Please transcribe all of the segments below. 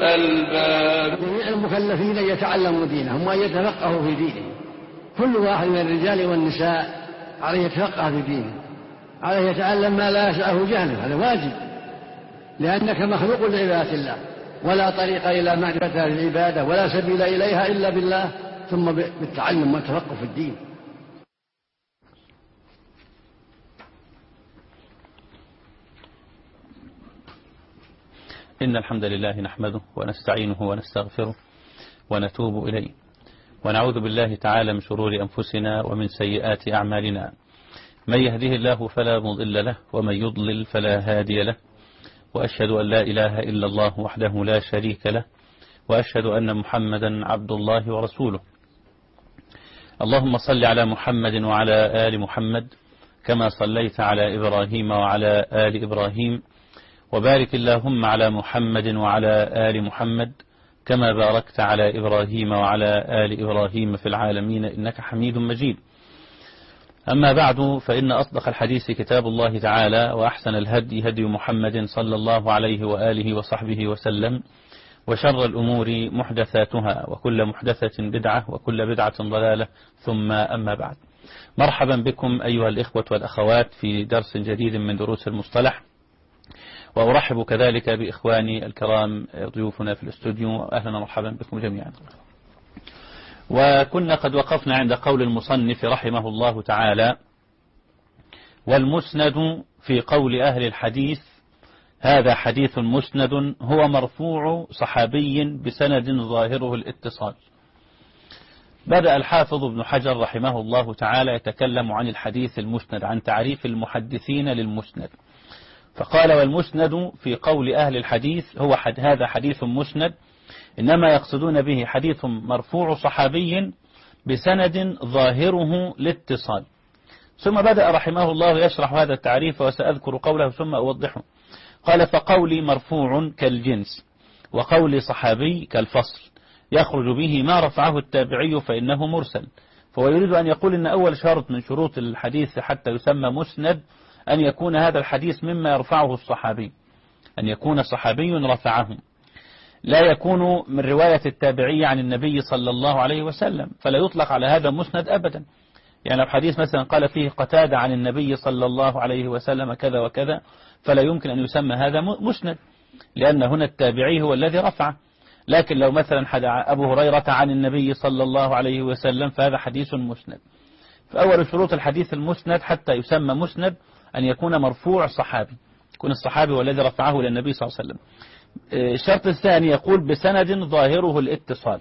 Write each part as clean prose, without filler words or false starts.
الألباب. جميع المكلفين أن يتعلموا دينهم وأن يتفقهوا في دينهم. كل واحد من الرجال والنساء عليه يتفقه في دينه، عليه يتعلم ما لا يسعه جهله، هذا واجب، لأنك مخلوق لعبادة الله، ولا طريق إلى معرفة العبادة ولا سبيل إليها إلا بالله، ثم بالتعلم والتفقه في الدين. إن الحمد لله نحمده ونستعينه ونستغفره ونتوب إليه، ونعوذ بالله تعالى من شرور أنفسنا ومن سيئات أعمالنا. من يهده الله فلا مضل له، ومن يضلل فلا هادي له، وأشهد أن لا إله إلا الله وحده لا شريك له، وأشهد أن محمدا عبد الله ورسوله. اللهم صل على محمد وعلى آل محمد كما صليت على إبراهيم وعلى آل إبراهيم، وبارك اللهم على محمد وعلى آل محمد كما باركت على إبراهيم وعلى آل إبراهيم في العالمين إنك حميد مجيد. أما بعد، فإن أصدق الحديث كتاب الله تعالى، وأحسن الهدي هدي محمد صلى الله عليه وآله وصحبه وسلم، وشر الأمور محدثاتها، وكل محدثة بدعة، وكل بدعة ضلالة، ثم أما بعد. مرحبا بكم أيها الإخوة والأخوات في درس جديد من دروس المصطلح، وأرحب كذلك بإخواني الكرام ضيوفنا في الاستوديو. أهلا ومرحبا بكم جميعا. وكنا قد وقفنا عند قول المصنف رحمه الله تعالى: والمسند في قول أهل الحديث هذا حديث مسند هو مرفوع صحابي بسند ظاهره الاتصال. بدأ الحافظ ابن حجر رحمه الله تعالى يتكلم عن الحديث المسند، عن تعريف المحدثين للمسند، فقال: والمسند في قول أهل الحديث هو هذا حديث مسند، إنما يقصدون به حديث مرفوع صحابي بسند ظاهره الاتصال. ثم بدأ رحمه الله يشرح هذا التعريف، وسأذكر قوله ثم أوضحه. قال: فقولي مرفوع كالجنس، وقولي صحابي كالفصل، يخرج به ما رفعه التابعي فإنه مرسل. فهو يريد أن يقول إن أول شرط من شروط الحديث حتى يسمى مسند أن يكون هذا الحديث مما يرفعه الصحابي، أن يكون صحابي رفعه، لا يكون من رواية التابعي عن النبي صلى الله عليه وسلم، فلا يطلق على هذا مسند أبدا. يعني لو حديث مثلا قال فيه قتادة عن النبي صلى الله عليه وسلم كذا وكذا، فلا يمكن أن يسمى هذا مسند، لأن هنا التابعي هو الذي رفعه. لكن لو مثلا أبو هريرة عن النبي صلى الله عليه وسلم فهذا حديث مسند. فأول شروط الحديث المسند حتى يسمى مسند أن يكون مرفوع صحابي، يكون الصحابي والذي رفعه للنبي صلى الله عليه وسلم. الشرط الثاني يقول بسند ظاهره الاتصال،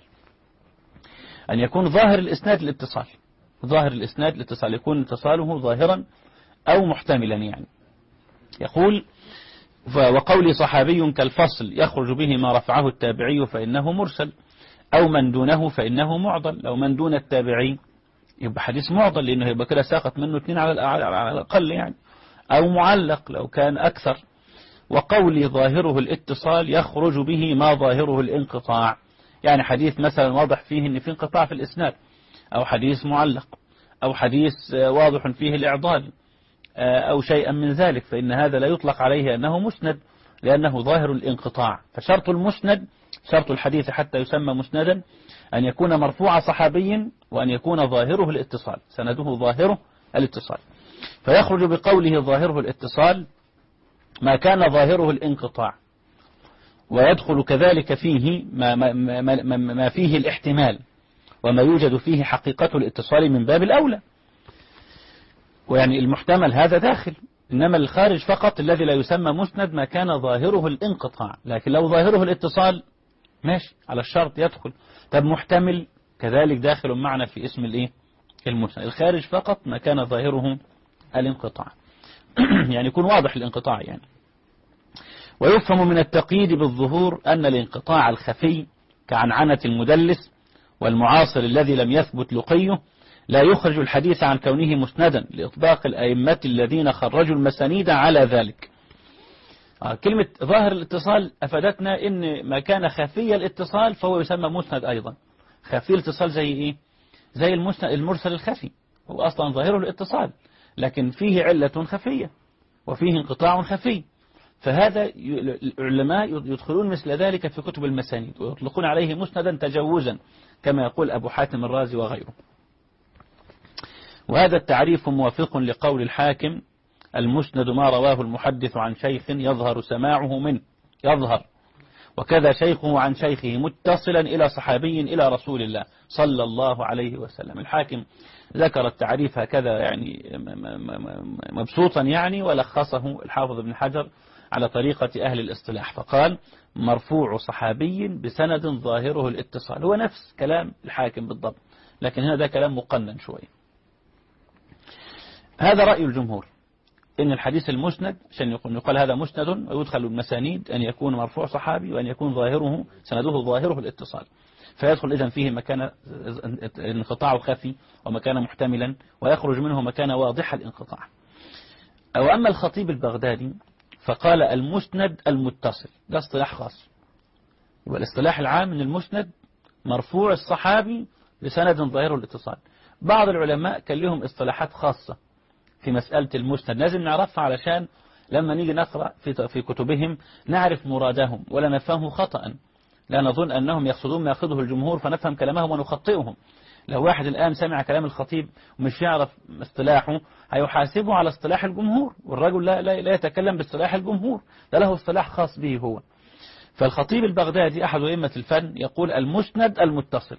أن يكون ظاهر الإسناد الاتصال، ظاهر الإسناد الاتصال، يكون اتصاله ظاهرا أو محتملا. يعني يقول: وقول صحابي كالفصل يخرج به ما رفعه التابعي فإنه مرسل، أو من دونه فإنه معضل. لو من دون التابعي يبقى حديث معضل، لأنه يبقى كده ساقط منه 2 على الأقل يعني، أو معلق لو كان أكثر. وقول ظاهره الاتصال يخرج به ما ظاهره الانقطاع، يعني حديث مثلا واضح فيه أن في انقطاع في الإسناد، أو حديث معلق، أو حديث واضح فيه الإعضال، أو شيئا من ذلك، فإن هذا لا يطلق عليه أنه مسند، لأنه ظاهر الانقطاع. فشرط المسند، شرط الحديث حتى يسمى مسندا، أن يكون مرفوع صحابي، وأن يكون ظاهره الاتصال، سنده ظاهره الاتصال. فيخرج بقوله ظاهره الاتصال ما كان ظاهره الانقطاع، ويدخل كذلك فيه ما فيه الاحتمال، وما يوجد فيه حقيقة الاتصال من باب الأولى. ويعني المحتمل هذا داخل، إنما الخارج فقط الذي لا يسمى مسند ما كان ظاهره الانقطاع. لكن لو ظاهره الاتصال ماشي على الشرط يدخل. طب محتمل كذلك داخل معنا في اسم المسند. الخارج فقط ما كان ظاهره الانقطاع يعني يكون واضح الانقطاع يعني. ويفهم من التقييد بالظهور أن الانقطاع الخفي كعنعنة المدلس والمعاصر الذي لم يثبت لقيه لا يخرج الحديث عن كونه مسندا، لإطباق الأئمة الذين خرجوا المسانيد على ذلك. كلمة ظاهر الاتصال أفادتنا إن ما كان خفي الاتصال فهو يسمى مسند أيضا. خفي الاتصال زي إيه؟ زي المرسل الخفي، هو أصلا ظاهره الاتصال، لكن فيه علة خفية وفيه انقطاع خفي. فهذا العلماء يدخلون مثل ذلك في كتب المسانيد ويطلقون عليه مسندا تجوزا كما يقول أبو حاتم الرازي وغيره. وهذا التعريف موافق لقول الحاكم: المسند ما رواه المحدث عن شيخ يظهر سماعه منه، يظهر، وكذا شيخه عن شيخه متصلا إلى صحابي إلى رسول الله صلى الله عليه وسلم. الحاكم ذكر التعريف هكذا يعني مبسوطا يعني، ولخصه الحافظ ابن حجر على طريقة أهل الاصطلاح فقال: مرفوع صحابي بسند ظاهره الاتصال. هو نفس كلام الحاكم بالضبط، لكن هنا ده كلام مقنن شوي. هذا رأي الجمهور، إن الحديث المسند عشان يقال هذا مسند ويدخل المسانيد أن يكون مرفوع صحابي وأن يكون ظاهره سنده ظاهره الاتصال، فيدخل إذن فيه مكان انقطاع خفي ومكان محتملا، ويخرج منه مكان واضح الانقطاع. وأما الخطيب البغدادي فقال: المسند المتصل، ده اصطلاح خاص. يبقى الاصطلاح العام من المسند مرفوع الصحابي بسند ظاهره الاتصال. بعض العلماء كان لهم اصطلاحات خاصة في مسألة المسند لازم نعرفها علشان لما نيجي نقرأ في كتبهم نعرف مرادهم ولا نفهمه خطأ، لا نظن أنهم يقصدون ما يقصده الجمهور فنفهم كلامهم ونخطئهم. لو واحد الآن سمع كلام الخطيب ومش يعرف اصطلاحه هيحاسبه على اصطلاح الجمهور، والرجل لا يتكلم باصطلاح الجمهور، ده له اصطلاح خاص به هو. فالخطيب البغدادي أحد أئمة الفن يقول: المسند المتصل،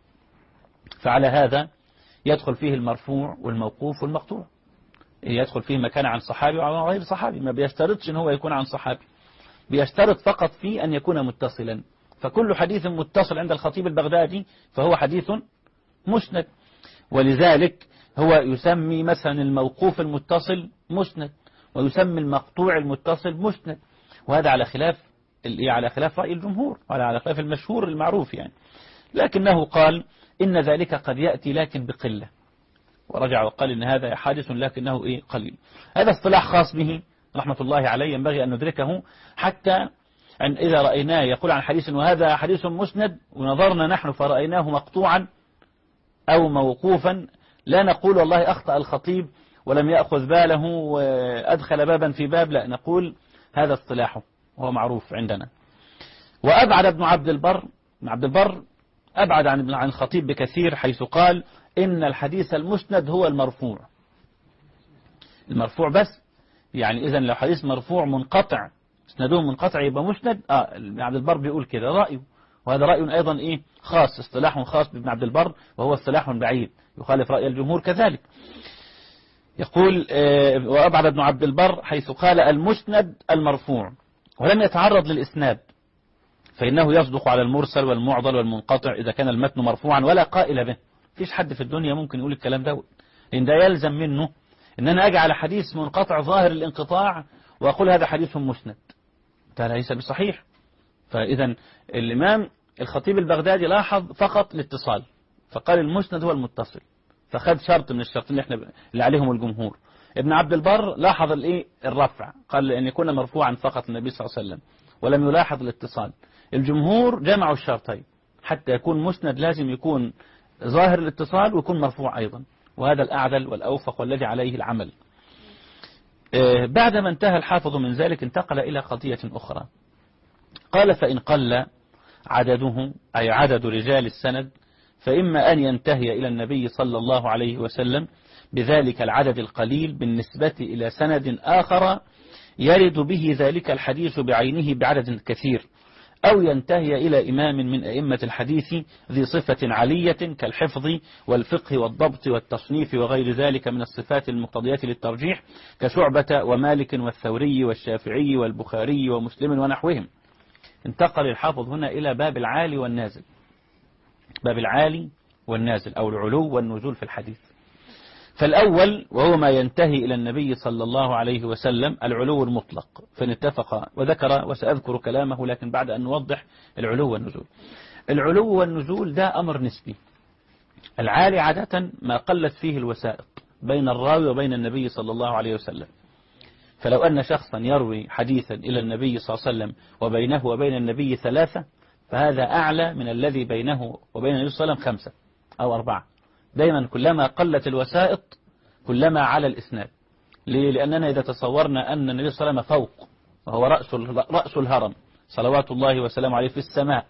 فعلى هذا يدخل فيه المرفوع والموقوف والمقطوع، يدخل فيه مكان عن صحابي وعن غير صحابي، ما بيشترطش ان هو يكون عن صحابي، بيشترط فقط فيه أن يكون متصلا. فكل حديث متصل عند الخطيب البغدادي فهو حديث مسند، ولذلك هو يسمي مثلا الموقوف المتصل مسند، ويسمي المقطوع المتصل مسند، وهذا على خلاف رأي الجمهور وعلى خلاف المشهور المعروف يعني. لكنه قال إن ذلك قد يأتي لكن بقلة، ورجع وقال إن هذا حادث لكنه قليل. هذا اصطلاح خاص به رحمة الله عليه، ينبغي أن ندركه حتى أن إذا رأيناه يقول عن حديث وهذا حديث مسند ونظرنا نحن فرأيناه مقطوعا أو موقوفا لا نقول والله أخطأ الخطيب ولم يأخذ باله وأدخل بابا في باب، لا، نقول هذا اصطلاحه وهو معروف عندنا. وأبعد ابن عبد البر أبعد عن الخطيب بكثير، حيث قال إن الحديث المسند هو المرفوع بس، يعني إذن لو حديث مرفوع منقطع اسناده منقطع يبقى مسند. ابن عبد البر بيقول كده رأيه، وهذا رأي أيضا خاص، اصطلاح خاص بابن عبد البر، وهو اصطلاح بعيد يخالف رأي الجمهور كذلك. يقول وأبعد ابن عبد البر حيث قال المسند المرفوع، ولم يتعرض للإسناد، فإنه يصدق على المرسل والمعضل والمنقطع إذا كان المتن مرفوعا ولا قائل به. فيش حد في الدنيا ممكن يقول الكلام ده، لأن ده يلزم منه إن أنا أجي على حديث منقطع ظاهر الانقطاع وأقول هذا حديث مسند، ده ليس بصحيح. فإذا الإمام الخطيب البغدادي لاحظ فقط الاتصال، فقال المسند هو المتصل، فخد شرط من الشرطين اللي عليهم الجمهور. ابن عبد البر لاحظ الرفع، قال أن يكون مرفوعا فقط النبي صلى الله عليه وسلم، ولم يلاحظ الاتصال. الجمهور جمعوا الشرطين، حتى يكون مسند لازم يكون ظاهر الاتصال ويكون مرفوع أيضا، وهذا الأعدل والأوفق والذي عليه العمل. بعدما انتهى الحافظ من ذلك انتقل إلى قضية أخرى، قال: فإن قل عدده أي عدد رجال السند فإما أن ينتهي إلى النبي صلى الله عليه وسلم بذلك العدد القليل بالنسبة إلى سند آخر يرد به ذلك الحديث بعينه بعدد كثير، أو ينتهي إلى إمام من أئمة الحديث ذي صفة عالية كالحفظ والفقه والضبط والتصنيف وغير ذلك من الصفات المقتضية للترجيح كشعبة ومالك والثوري والشافعي والبخاري ومسلم ونحوهم. انتقل الحافظ هنا إلى باب العالي والنازل، باب العالي والنازل أو العلو والنزول في الحديث. فالأول وهو ما ينتهي إلى النبي صلى الله عليه وسلم العلو المطلق، فإن اتفق وذكر وسأذكر كلامه لكن بعد أن نوضح العلو والنزول. العلو والنزول ده أمر نسبي. العالي عادة ما قلت فيه الوسائط بين الراوي وبين النبي صلى الله عليه وسلم، فلو أن شخصا يروي حديثا إلى النبي صلى الله عليه وسلم وبينه وبين النبي 3 فهذا أعلى من الذي بينه وبين النبي صلى الله عليه وسلم 5 أو 4. دايما كلما قلت الوسائط كلما على الإسناد. ليه؟ لأننا إذا تصورنا أن النبي صلى الله عليه وسلم فوق وهو رأس الهرم صلوات الله وسلامه عليه في السماء.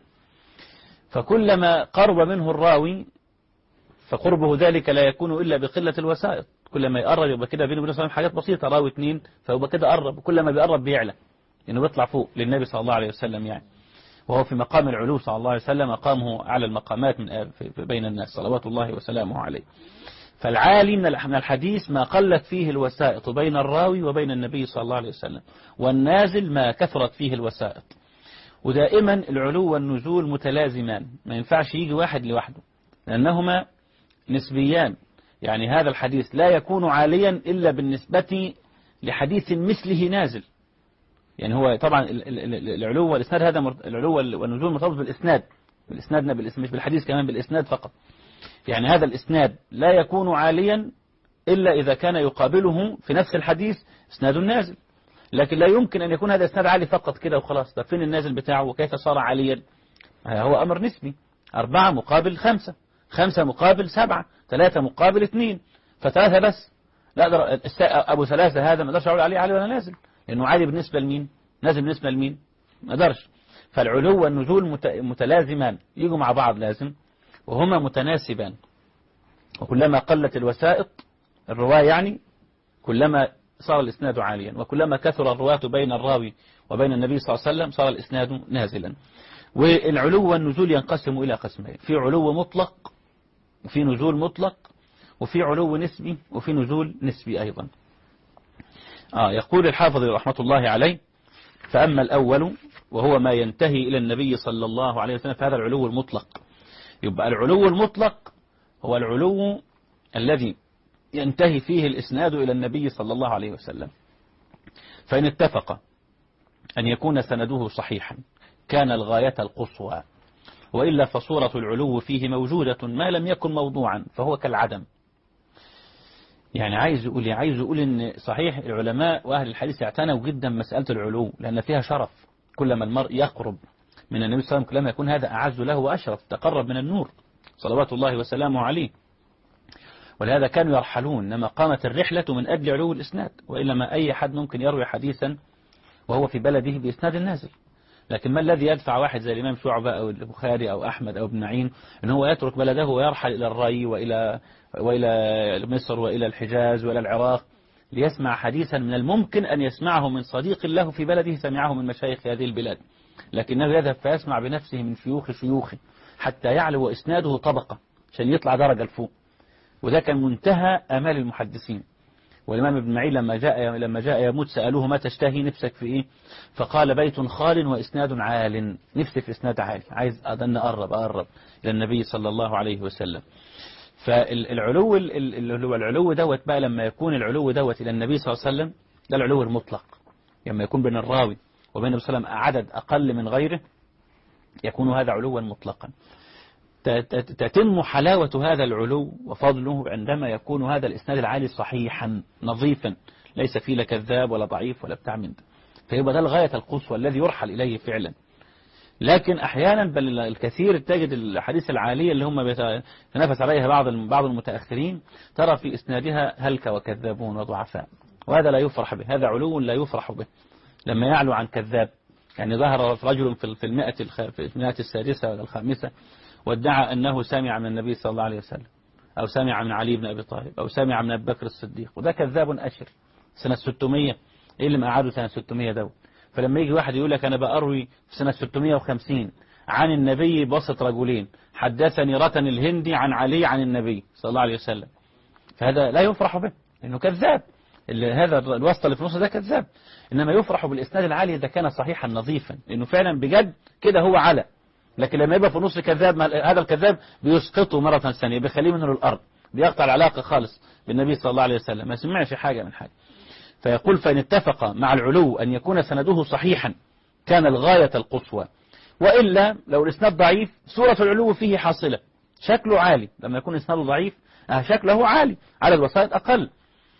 فكلما قرب منه الراوي فقربه ذلك لا يكون إلا بقلة الوسائط، كلما يقرب يبقى كده بينه وبين حاجات بسيطة، راوي 2 فيبقى كده قرب، كل ما بيقرب بيعلى لأنه بيطلع فوق للنبي صلى الله عليه وسلم يعني، وهو في مقام العلو صلى الله عليه وسلم، مقامه أعلى المقامات من بين الناس صلوات الله وسلامه عليه. فالعالي من الحديث ما قلت فيه الوسائط بين الراوي وبين النبي صلى الله عليه وسلم، والنازل ما كثرت فيه الوسائط. ودائما العلو والنزول متلازمان، ما ينفعش يجي واحد لوحده لأنهما نسبيان. يعني هذا الحديث لا يكون عاليا إلا بالنسبة لحديث مثله نازل. يعني هو طبعا العلو والإسناد، هذا العلو والنزول مرتبط بالإسناد، مش بالحديث كمان، بالإسناد فقط. يعني هذا الإسناد لا يكون عاليا إلا إذا كان يقابله في نفس الحديث إسناد نازل، لكن لا يمكن أن يكون هذا إسناد عالي فقط كده وخلاص. طب فين النازل بتاعه وكيف صار عاليا؟ هو أمر نسبي، 4 مقابل 5، 5 مقابل 7، 3 مقابل 2، ف3 بس. لا أقدر أبو 3 هذا ما أقدرش أقول عليه عالي ولا نازل، لأنه عالي بالنسبة لمين؟ نازل بالنسبة لمين؟ ما أقدرش. فالعلو والنزول متلازمان، يجوا مع بعض لازم، وهما متناسبان. وكلما قلت الوسائط الرواية يعني كلما صار الإسناد عاليا، وكلما كثر الرواة بين الراوي وبين النبي صلى الله عليه وسلم صار الإسناد نازلا. والعلو والنزول ينقسم إلى قسمين، في علو مطلق وفي نزول مطلق، وفي علو نسبي وفي نزول نسبي أيضا. يقول الحافظ رحمة الله عليه: فأما الأول وهو ما ينتهي إلى النبي صلى الله عليه وسلم فهذا العلو المطلق. يبقى العلو المطلق هو العلو الذي ينتهي فيه الإسناد إلى النبي صلى الله عليه وسلم، فإن اتفق أن يكون سنده صحيحا كان الغاية القصوى، وإلا فصورة العلو فيه موجودة ما لم يكن موضوعا فهو كالعدم. يعني عايز يقول إن صحيح العلماء وأهل الحديث اعتنوا جدا مسألة العلو لأن فيها شرف، كلما المرء يقرب من النبي صلى الله عليه وسلم كلما يكون هذا أعز له وأشرف، تقرب من النور صلوات الله وسلامه عليه. ولهذا كانوا يرحلون، إنما قامت الرحلة من أجل علو الإسناد، وإلا ما أي حد ممكن يروي حديثا وهو في بلده بإسناد النازل. لكن ما الذي يدفع واحد زي الإمام شعبة أو البخاري أو أحمد أو ابن معين إن هو يترك بلده ويرحل إلى الري وإلى مصر وإلى الحجاز وإلى العراق ليسمع حديثا من الممكن أن يسمعه من صديق له في بلده سمعه من مشايخ هذه البلاد، لكنه يذهب فيسمع بنفسه من شيوخه حتى يعلو إسناده طبقة عشان يطلع درجة لفوق. وده كان منتهى آمال المحدثين. والإمام ابن معين لما جاء يموت سألوه: ما تشتهي، نفسك في إيه؟ فقال: بيت خال وإسناد عال. نفسي في إسناد عالي، عايز أن أقرب إلى النبي صلى الله عليه وسلم. فالعلو اللي هو العلو دوت بقى، لما يكون العلو دوت إلى النبي صلى الله عليه وسلم ده العلو المطلق. لما يكون بين الراوي وبين النبي صلى الله عليه وسلم عدد أقل من غيره يكون هذا علوا مطلقا. تتم حلاوة هذا العلو وفضله عندما يكون هذا الإسناد العالي صحيحا نظيفا، ليس فيه لا كذاب ولا ضعيف ولا بتاع من ده، فيبقى ده الغاية القصوى الذي يرحل إليه فعلا. لكن أحيانا بل الكثير تجد الحديث العالية اللي هم يتنافس عليها بعض المتأخرين ترى في إسنادها هلك وكذابون وضعفاء، وهذا لا يفرح به، هذا علو لا يفرح به لما يعلو عن كذاب. يعني ظهر رجل في المئة السادسة ولا الخامسة وادعى أنه سمع من النبي صلى الله عليه وسلم، أو سمع من علي بن أبي طالب، أو سمع من أبي بكر الصديق، وده كذاب أشر. سنة 600 إيه اللي مقعده سنة 600 دول؟ فلما يجي واحد يقول لك أنا بأروي في سنة 650 عن النبي بواسطة رجلين، حدثني رتن الهندي عن علي عن النبي صلى الله عليه وسلم، فهذا لا يفرح به لأنه كذاب. هذا الواسطة اللي في النص ده كذاب. إنما يفرح بالإسناد العالي إذا كان صحيحا نظيفا، لأنه فعلا بجد كده هو على. لكن لما يبقى في النص كذاب، هذا الكذاب بيسقطه مرة ثانية، بيخليه منه الأرض، بيقطع العلاقة خالص بالنبي صلى الله عليه وسلم، ما سمعش حاجة من حاجة. فيقول: فإن اتفق مع العلو أن يكون سنده صحيحا كان الغاية القصوى، وإلا لو الإسناد ضعيف صورة العلو فيه حاصلة، شكله عالي. لما يكون إسناده ضعيف شكله عالي، عدد الوسائط أقل،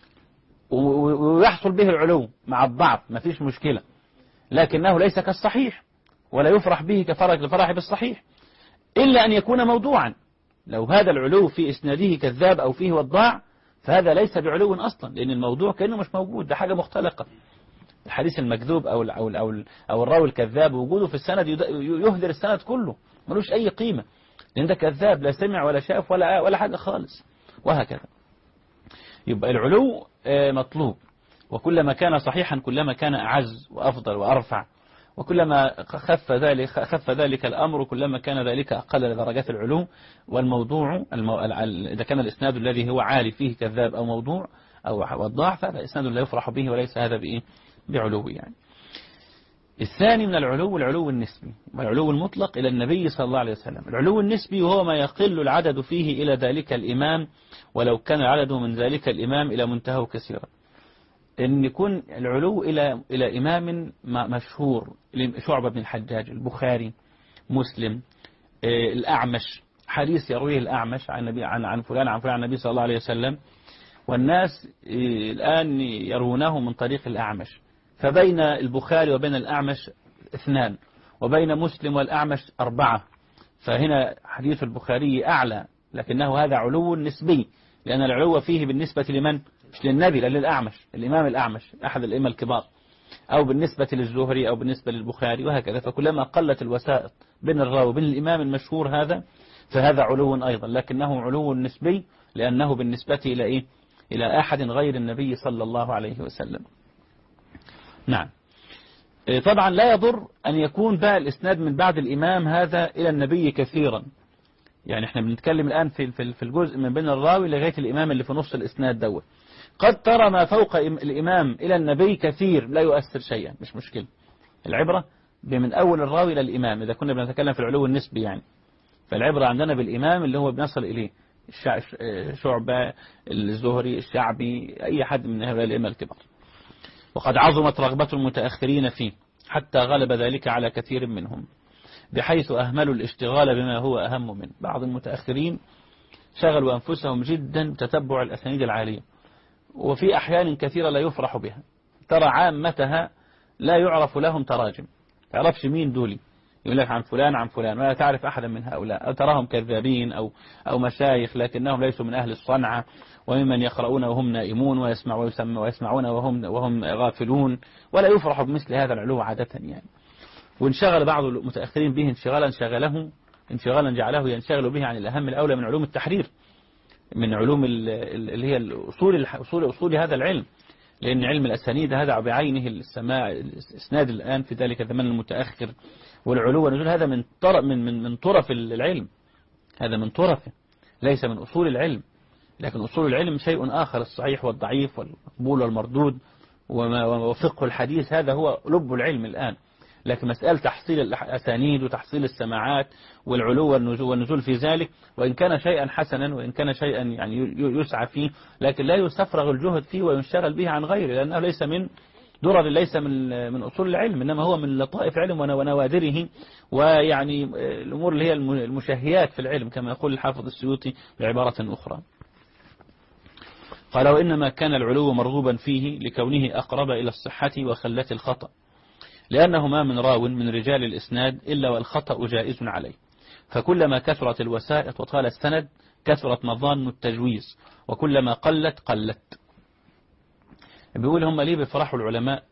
ويحصل به العلو مع الضعف ما فيش مشكلة، لكنه ليس كالصحيح ولا يفرح به كفرح بالصحيح، إلا أن يكون موضوعا. لو هذا العلو في إسناده كذاب أو فيه وضاع فهذا ليس بعلو أصلا، لأن الموضوع كأنه مش موجود، ده حاجة مختلقة. الحديث المكذوب أو الراوي الكذاب وجوده في السند يهدر السند كله، ملوش أي قيمة، لأن ده كذاب لا سمع ولا شاف ولا حاجة خالص، وهكذا. يبقى العلو مطلوب، وكلما كان صحيحا كلما كان أعز وأفضل وأرفع، وكلما خف ذلك الأمر كلما كان ذلك أقل درجات العلو. والموضوع إذا كان الإسناد الذي هو عالي فيه كذاب أو موضوع أو وضاع، فهذا إسناد لا يفرح به، وليس هذا بعلو يعني. الثاني من العلو النسبي، والعلو المطلق إلى النبي صلى الله عليه وسلم. العلو النسبي وهو ما يقل العدد فيه إلى ذلك الإمام، ولو كان العدد من ذلك الإمام إلى منتهى كثيرا. أن يكون العلو إلى إمام مشهور، شعبة بن الحجاج، البخاري، مسلم، الأعمش، حديث يرويه الأعمش عن فلان عن النبي صلى الله عليه وسلم، والناس الآن يرونه من طريق الأعمش، فبين البخاري وبين الأعمش 2، وبين مسلم والأعمش 4، فهنا حديث البخاري أعلى، لكنه هذا علو نسبي، لأن العلو فيه بالنسبة لمن؟ مش للنبي، لا للأعمش، الإمام الأعمش أحد الأئمة الكبار، أو بالنسبة للزهري أو بالنسبة للبخاري، وهكذا. فكلما قلت الوسائط بين الراوي وبين الإمام المشهور هذا، فهذا علو أيضا، لكنه علو نسبي، لأنه بالنسبة إلى إيه؟ إلى أحد غير النبي صلى الله عليه وسلم. نعم. طبعا لا يضر أن يكون بقى الإسناد من بعد الإمام هذا إلى النبي كثيرا، يعني احنا بنتكلم الآن في الجزء من بين الراوي لغاية الإمام اللي في نص الإسناد دوت. قد ترى ما فوق الإمام إلى النبي كثير لا يؤثر شيئا، مش مشكلة. العبرة من أول الراوي إلى الإمام، إذا كنا بنتكلم في العلو النسبي يعني، فالعبرة عندنا بالإمام اللي هو بنصل إليه، شعبة، الزهري، الشعبي، أي حد من هؤلاء الأئمة الكبار. وقد عظمت رغبة المتأخرين فيه حتى غلب ذلك على كثير منهم، بحيث أهملوا الاشتغال بما هو أهم منه. بعض المتأخرين شغلوا أنفسهم جدا تتبع الأسانيد العالية، وفي أحيان كثيرة لا يفرح بها، ترى عامتها لا يعرف لهم تراجم، تعرفش مين دولي، يقول لك عن فلان عن فلان، ولا تعرف أحدا من هؤلاء، أو تراهم كذابين أو مشايخ، لكنهم ليسوا من أهل الصنعة، وممن يقرؤون وهم نائمون ويسمعون وهم غافلون، ولا يفرح بمثل هذا العلو عادة يعني. وانشغل بعض المتأخرين به انشغالا جعله ينشغل به عن الأهم الأولى من علوم التحرير، من علوم اللي هي أصول هذا العلم، لأن علم الأسانيد هذا بعينه الإسناد الآن في ذلك الزمن المتأخر، والعلو والنزول هذا من طرف العلم، هذا من طرفه، ليس من أصول العلم. لكن أصول العلم شيء آخر، الصحيح والضعيف والمقبول والمردود وفقه الحديث، هذا هو لب العلم الآن. لكن مسألة تحصيل الأسانيد وتحصيل السماعات والعلو والنزول في ذلك، وإن كان شيئا حسنا وإن كان شيئا يعني يسعى فيه، لكن لا يستفرغ الجهد فيه وينشغل به عن غيره، لأنه ليس من درر، ليس من أصول العلم، إنما هو من لطائف العلم ونوادره، ويعني الأمور اللي هي المشهيات في العلم، كما يقول الحافظ السيوطي بعبارة أخرى. قال: وإنما كان العلو مرغوبا فيه لكونه أقرب إلى الصحة وخلة الخطأ، لأنه ما من راو من رجال الإسناد إلا والخطأ جائز عليه، فكلما كثرت الوسائط وطال السند كثرت مظان التجويز، وكلما قلت. بيقول هم ليه بيفرحوا العلماء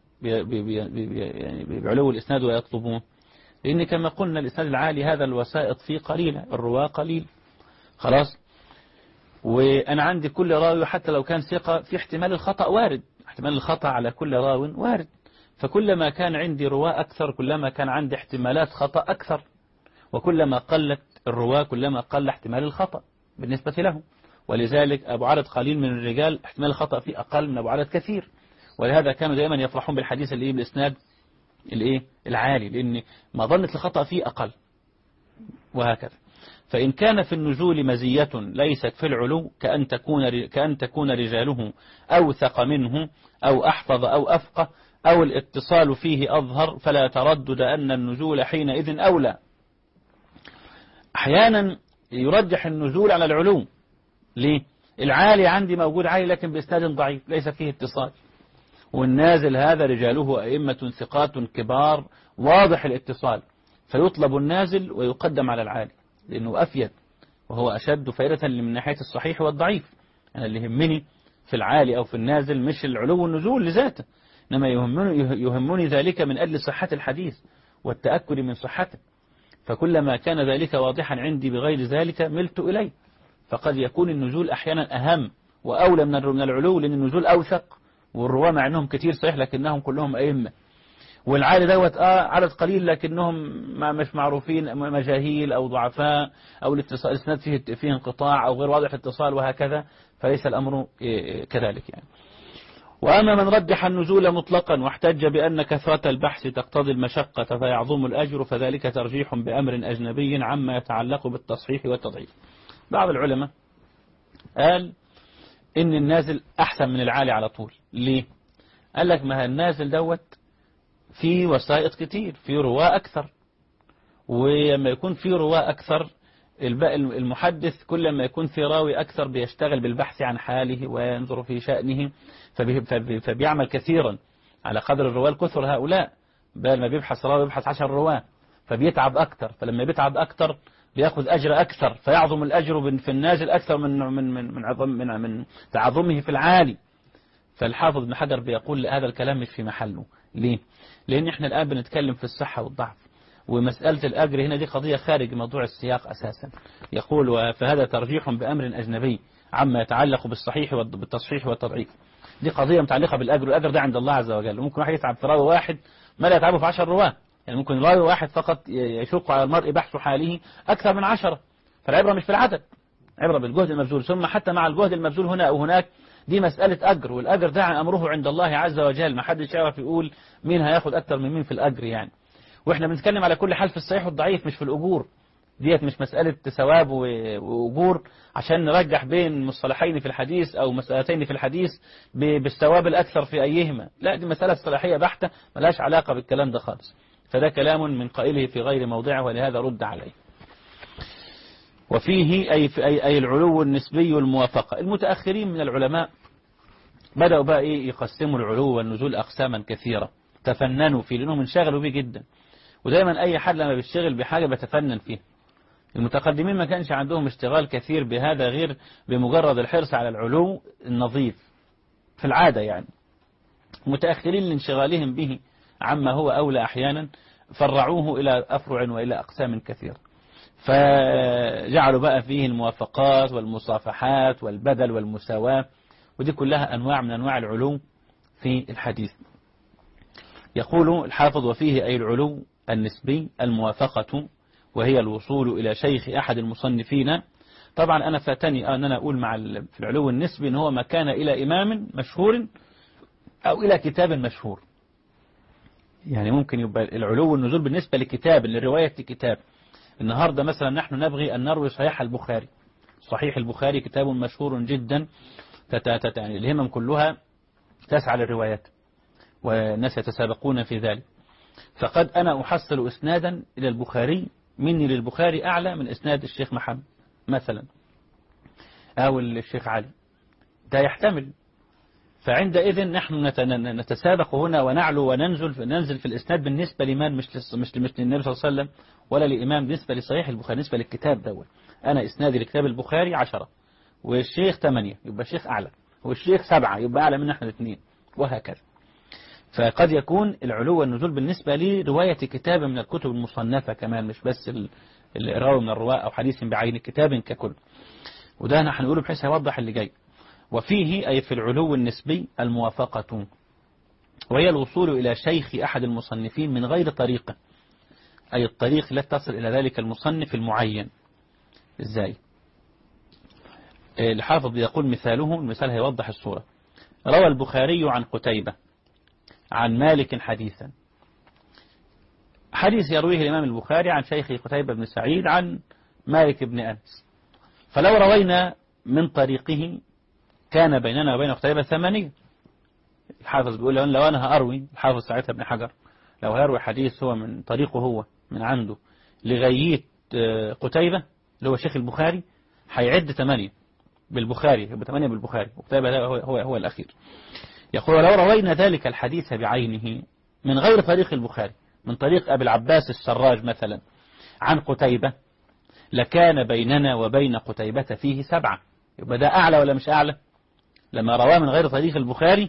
بعلو الإسناد ويطلبون؟ لأن كما قلنا الإسناد العالي هذا الوسائط فيه قليلة، الرواة قليل، خلاص. وأنا عندي كل راوي حتى لو كان ثقة في احتمال الخطأ وارد، احتمال الخطأ على كل راو وارد، فكلما كان عندي رواة أكثر كلما كان عندي احتمالات خطأ أكثر، وكلما قلت الرواة كلما قل احتمال الخطأ بالنسبة له. ولذلك أبو عدد قليل من الرجال احتمال الخطأ فيه أقل من أبو عدد كثير، ولهذا كانوا دائما يفرحون بالحديث اللي بالإسناد العالي، لأن مظنة الخطأ فيه أقل، وهكذا. فإن كان في النزول مزية ليست في العلو، كأن تكون رجاله أوثق منه أو أحفظ أو أفقه أو الاتصال فيه أظهر، فلا تردد أن النزول حينئذ أولى. أحيانا يرجح النزول على العلو. ليه؟ العالي عندي موجود عالي لكن بإسناد ضعيف ليس فيه اتصال، والنازل هذا رجاله أئمة ثقات كبار واضح الاتصال، فيطلب النازل ويقدم على العالي لأنه أفيد وهو أشد فائدة من ناحية الصحيح والضعيف. أنا اللي يهمني في العالي أو في النازل مش العلو والنزول لذاته، إنما يهمني ذلك من أجل صحة الحديث والتأكد من صحته، فكلما كان ذلك واضحا عندي بغير ذلك ملت إليه. فقد يكون النزول أحيانا أهم وأولى من العلو، لأن النزول أوثق، والرواة مع أنهم كتير صحيح لكنهم كلهم أئمة، والعالي دوت عدد قليل لكنهم مش معروفين، مجاهيل أو ضعفاء أو الإسناد فيه انقطاع أو غير واضح اتصال وهكذا، فليس الأمر كذلك يعني. وأما من رجح النزول مطلقا واحتج بأن كثرة البحث تقتضي المشقة فيعظم الأجر، فذلك ترجيح بأمر أجنبي عما يتعلق بالتصحيح والتضعيف. بعض العلماء قال إن النازل أحسن من العالي على طول. ليه؟ قال لك ما النازل دوت في وسائط كتير، في رواة أكثر، ولما يكون في رواة أكثر المحدث كل ما يكون في راوي أكثر بيشتغل بالبحث عن حاله وينظر في شأنه، فبيعمل كثيرا على قدر الرواة الكثر هؤلاء، بل ما بيبحث راوي بيبحث 10 رواة، فبيتعب أكثر، فلما بيتعب أكثر بيأخذ أجر أكثر، فيعظم الأجر في النازل أكثر من تعظمه في العالي. فالحافظ ابن حجر بيقول هذا الكلام مش في محله. ليه؟ لأن احنا الآن بنتكلم في الصحة والضعف، ومسألة الأجر هنا دي قضية خارج موضوع السياق أساسا. يقول فهذا ترجيح بأمر أجنبي عما يتعلق بالتصحيح والتضعيف. دي قضية متعلقة بالأجر، والأجر ده عند الله عز وجل. ممكن واحد يتعب في راوي واحد ما لا يتعبه في 10 رواه، يعني ممكن راوي واحد فقط يشق على المرء بحث حاله أكثر من 10، فالعبرة مش في العدد، عبرة بالجهد المبذول. ثم حتى مع الجهد المبذول هنا أو هناك دي مسألة أجر، والأجر ده أمره عند الله عز وجل، ما حدش يعرف يقول مين هياخد أكثر من مين في الأجر يعني. وإحنا بنتكلم على كل حال في الصحيح والضعيف مش في الأجور، ديت مش مسألة ثواب وأجور عشان نرجح بين مصطلحين في الحديث أو مسألتين في الحديث بالثواب الأكثر في أيهما، لا دي مسألة صلاحية بحتة ملهاش علاقة بالكلام ده خالص. فده كلام من قائله في غير موضعه، ولهذا رد عليه. وفيه أي العلو النسبي والموافقة. المتأخرين من العلماء بدأوا بقى يقسموا العلو والنزول أقساما كثيرة، تفننوا فيه لأنهم انشغلوا به جدا، ودايما أي حد لما بيشتغل بحاجة بتفنن فيه. المتقدمين ما كانش عندهم اشتغال كثير بهذا غير بمجرد الحرص على العلو النظيف في العادة يعني. المتأخرين لانشغالهم به عما هو أولى أحيانا فرعوه إلى أفرع وإلى أقسام كثيرة، فجعلوا بقى فيه الموافقات والمصافحات والبدل والمساواة، ودي كلها أنواع من أنواع العلو في الحديث. يقول الحافظ وفيه أي العلو النسبي الموافقة، وهي الوصول إلى شيخ أحد المصنفين. طبعا أنا فاتني أن أنا أقول في العلو النسبي إن هو ما كان إلى إمام مشهور أو إلى كتاب مشهور، يعني ممكن يبقى العلو والنزول بالنسبة لكتاب، لرواية كتاب. النهاردة مثلا نحن نبغي أن نروي صحيح البخاري. صحيح البخاري كتاب مشهور جدا، يعني الهمم كلها تسعى للروايات والناس يتسابقون في ذلك. فقد أنا أحصل إسنادا إلى البخاري مني للبخاري أعلى من إسناد الشيخ محمد مثلا أو الشيخ علي، ده يحتمل. فعندئذ نحن نتسابق هنا ونعلو وننزل في الإسناد بالنسبة لمن مش للنبي صلى الله عليه وسلم ولا لإمام، بالنسبة لصحيح البخاري، بالنسبة للكتاب دوت. أنا إسنادي لكتاب البخاري 10 والشيخ 8 يبقى الشيخ أعلى، والشيخ 7 يبقى أعلى من احنا 2 وهكذا. فقد يكون العلو والنزول بالنسبة لرواية كتاب من الكتب المصنفة كمان، مش بس الراوي من الرواة أو حديث بعين كتاب ككل. وده نحن نقوله بحيث يوضح اللي جاي. وفيه أي في العلو النسبي الموافقة، وهي الوصول إلى شيخ أحد المصنفين من غير طريقة، أي الطريق لا تصل إلى ذلك المصنف المعين. إزاي؟ الحافظ يقول مثاله، المثال هيوضح الصورة. روى البخاري عن قتيبة عن مالك حديثا، حديث يرويه الإمام البخاري عن شيخ قتيبة بن سعيد عن مالك بن أنس، فلو روينا من طريقه كان بيننا وبين قتيبة 8. الحافظ بيقول لو أنا هأروي، الحافظ ساعتها ابن حجر لو هيروي حديث هو من طريقه هو من عنده لغاية قتيبة اللي هو شيخ البخاري، هيعد 8 بالبخاري، يبقى 8 بالبخاري، وقتيبة هو الأخير. يقول لو روينا ذلك الحديث بعينه من غير طريق البخاري، من طريق أبي العباس السراج مثلا عن قتيبة، لكان بيننا وبين قتيبة فيه 7. يبقى ده أعلى ولا مش أعلى؟ لما رواه من غير طريق البخاري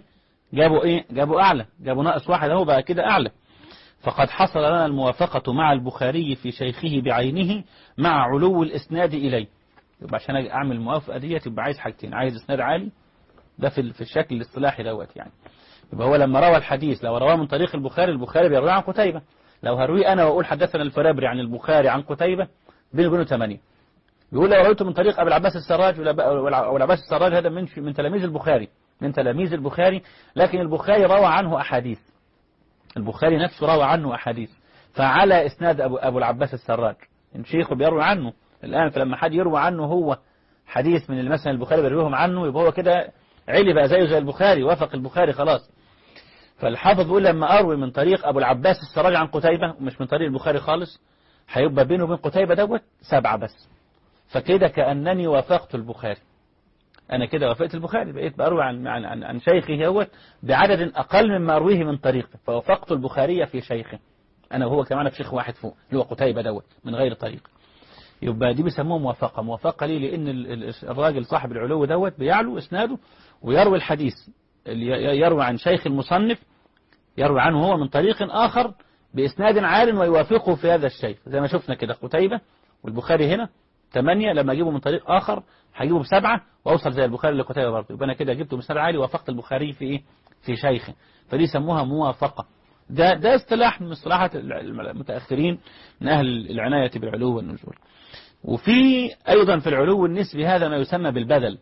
جابوا إيه؟ جابوا أعلى، جابوا ناقص واحد أهو بقى كده أعلى. فقد حصل لنا الموافقة مع البخاري في شيخه بعينه مع علو الإسناد إليه. يبقى عشان أعمل الموافقة ديت يبقى عايز حاجتين، عايز إسناد عالي، ده في الشكل الاصطلاحي دوت يعني. يبقى هو لما روى الحديث، لو رواه من طريق البخاري بيرويه عن قتيبة. لو هرويه أنا وأقول حدثنا الفرابري عن البخاري عن قتيبة، بينه وبينه 8. بيقول لو رويته من طريق أبي العباس السراج، أبو العباس السراج هذا من تلاميذ البخاري، من تلاميذ البخاري، لكن البخاري روى عنه أحاديث، البخاري نفسه روى عنه أحاديث، فعلى إسناد أبو العباس السراج إن شيخه بيروي عنه الآن. فلما حد يروي عنه هو حديث من اللي مثلا البخاري بيرويهم عنه، يبقى هو كده علي بقى زيه زي البخاري، وافق البخاري خلاص. فالحافظ بيقول لما أروي من طريق أبو العباس السراج عن قتيبة ومش من طريق البخاري خالص، هيبقى بينه وبين قتيبة دوت 7 بس. فكده كأنني وافقت البخاري، أنا كده وافقت البخاري، بقيت بأروي عن شيخه هو بعدد أقل مما أرويه من طريقه، فوافقت البخاري في شيخه، أنا وهو كمان في شيخ واحد فوق اللي هو قتيبة دوت من غير طريق. يبقى دي بيسموه موافقة. موافقة ليه؟ لأن الراجل صاحب العلو دوت بيعلو إسناده ويروي الحديث، يروي عن شيخ المصنف، يروي عنه هو من طريق آخر بإسناد عال ويوافقه في هذا الشيخ، زي ما شفنا كده قتيبة والبخاري هنا 8، لما أجيبه من طريق آخر هجيبه ب7 وأوصل زي البخاري لقتيبة برضه، يبقى أنا كده جبته بإسناد عالي ووافقت البخاري في إيه؟ في شيخه. فدي سموها موافقة. ده اصطلاح من اصطلاحات المتأخرين من أهل العناية بالعلو والنزول. وفي أيضا في العلو النسبي هذا ما يسمى بالبدل.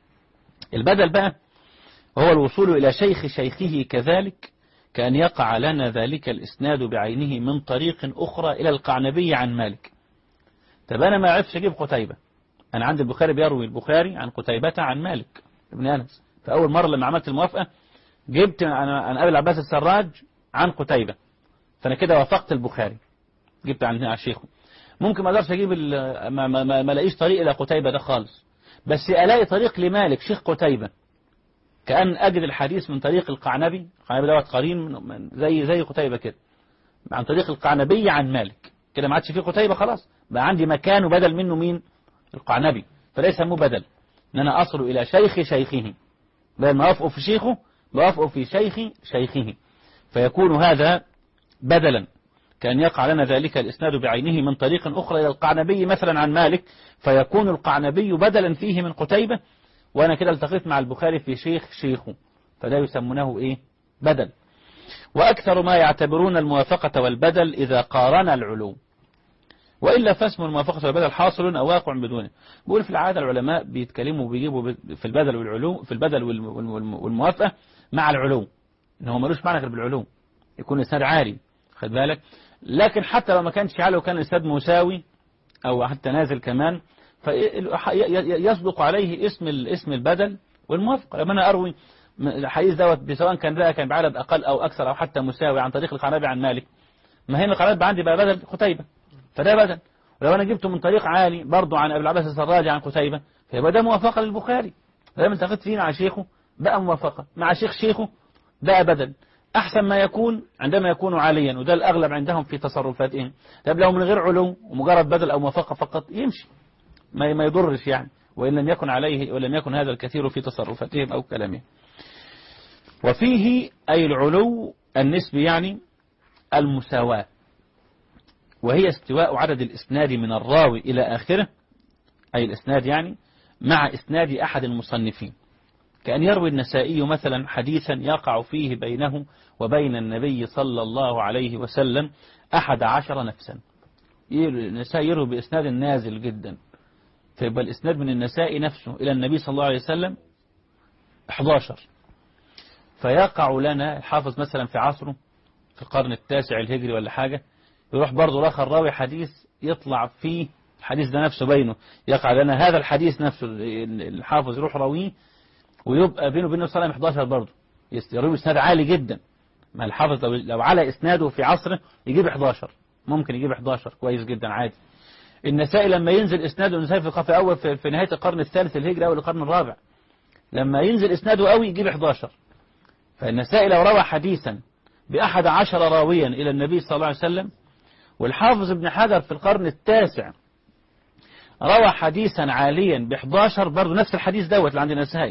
البدل بقى هو الوصول إلى شيخ شيخه كذلك، كأن يقع لنا ذلك الإسناد بعينه من طريق أخرى إلى القعنبي عن مالك. طب أنا ما عرفش أجيب قتيبة، أنا عندي البخاري بيروي البخاري عن قتيبة عن مالك ابن أنس، فأول مرة لما عملت الموافقة جبت عن أبي العباس السراج عن قتيبة، فأنا كده وافقت البخاري، جبت عن شيخه. ممكن ما اقدرش اجيب ما الاقيش طريق الى قتيبة ده خالص، بس الاقي طريق لمالك شيخ قتيبة، كأن اجد الحديث من طريق القعنبي دوت قرين زي قتيبة كده، عن طريق القعنبي عن مالك، كده ما عادش فيه قتيبة خلاص، بقى عندي مكان وبدل منه مين؟ القعنبي. فليس مو بدل ان انا اصل الى شيخ شيخه، بدل ما اوافقه في شيخه بوافقه في شيخ شيخه، فيكون هذا بدلا، كأن يقع لنا ذلك الإسناد بعينه من طريق أخرى إلى القعنبي مثلا عن مالك، فيكون القعنبي بدلا فيه من قتيبة، وأنا كده التقيت مع البخاري في شيخه، فده يسمونه إيه؟ بدل. وأكثر ما يعتبرون الموافقة والبدل إذا قارن العلوم، وإلا فاسم الموافقة والبدل حاصل أو واقع بدونه. بقول في العادة العلماء بيتكلموا وبيجيبوا في البدل والعلوم، في البدل والموافقة مع العلوم، إنه ملوش معنى غير بالعلوم، يكون إسناد عالي، خد بالك. لكن حتى لو ما كانش عالي وكان الإسناد مساوي أو حتى نازل كمان، فيصدق عليه اسم البدل والموافقة. لما أنا أروي الحديث دوت سواء كان بعدد أقل أو أكثر أو حتى مساوي عن طريق القعنبي عن مالك، ما هي القعنبي عندي بقى بدل قتيبة، فده بدل. ولو أنا جبته من طريق عالي برضو عن أبي العباس السراج عن قتيبة، فيبقى ده موافقة للبخاري، لما التقيت فيه مع شيخه بقى موافقة، مع شيخه بقى بدل. أحسن ما يكون عندما يكون عاليا، وده الأغلب عندهم في تصرفاتهم. طب لو من غير علو ومجرد بدل أو موافقة فقط يمشي، ما يضرش يعني، وإن لم يكن عليه ولم يكن هذا الكثير في تصرفاتهم أو كلامهم. وفيه أي العلو النسبي يعني المساواة، وهي استواء عدد الإسناد من الراوي إلى آخره، أي الإسناد يعني مع إسناد أحد المصنفين، كأن يروي النسائي مثلا حديثا يقع فيه بينه وبين النبي صلى الله عليه وسلم 11 نفسا، النسائي يروي بإسناد نازل جدا، فيبقى الإسناد من النسائي نفسه إلى النبي صلى الله عليه وسلم 11. فيقع لنا الحافظ مثلا في عصره في القرن التاسع الهجري ولا حاجة، يروح برضه آخر راوي حديث يطلع فيه الحديث ده نفسه بينه، يقع لنا هذا الحديث نفسه الحافظ يروح راويه، ويبقى بينه وبين الصلاة 11 برضه، يروي إسناد عالي جدا. ما الحافظ لو على إسناده في عصره يجيب 11، ممكن يجيب 11 كويس جدا عادي. النسائي لما ينزل إسناده، النسائي في أول في نهاية القرن الثالث الهجري أو القرن الرابع، لما ينزل إسناده قوي يجيب 11. فالنسائي لو روى حديثا ب11 راويا إلى النبي صلى الله عليه وسلم، والحافظ ابن حجر في القرن التاسع روى حديثا عاليا ب11 برضه نفس الحديث دوت اللي عند النسائي،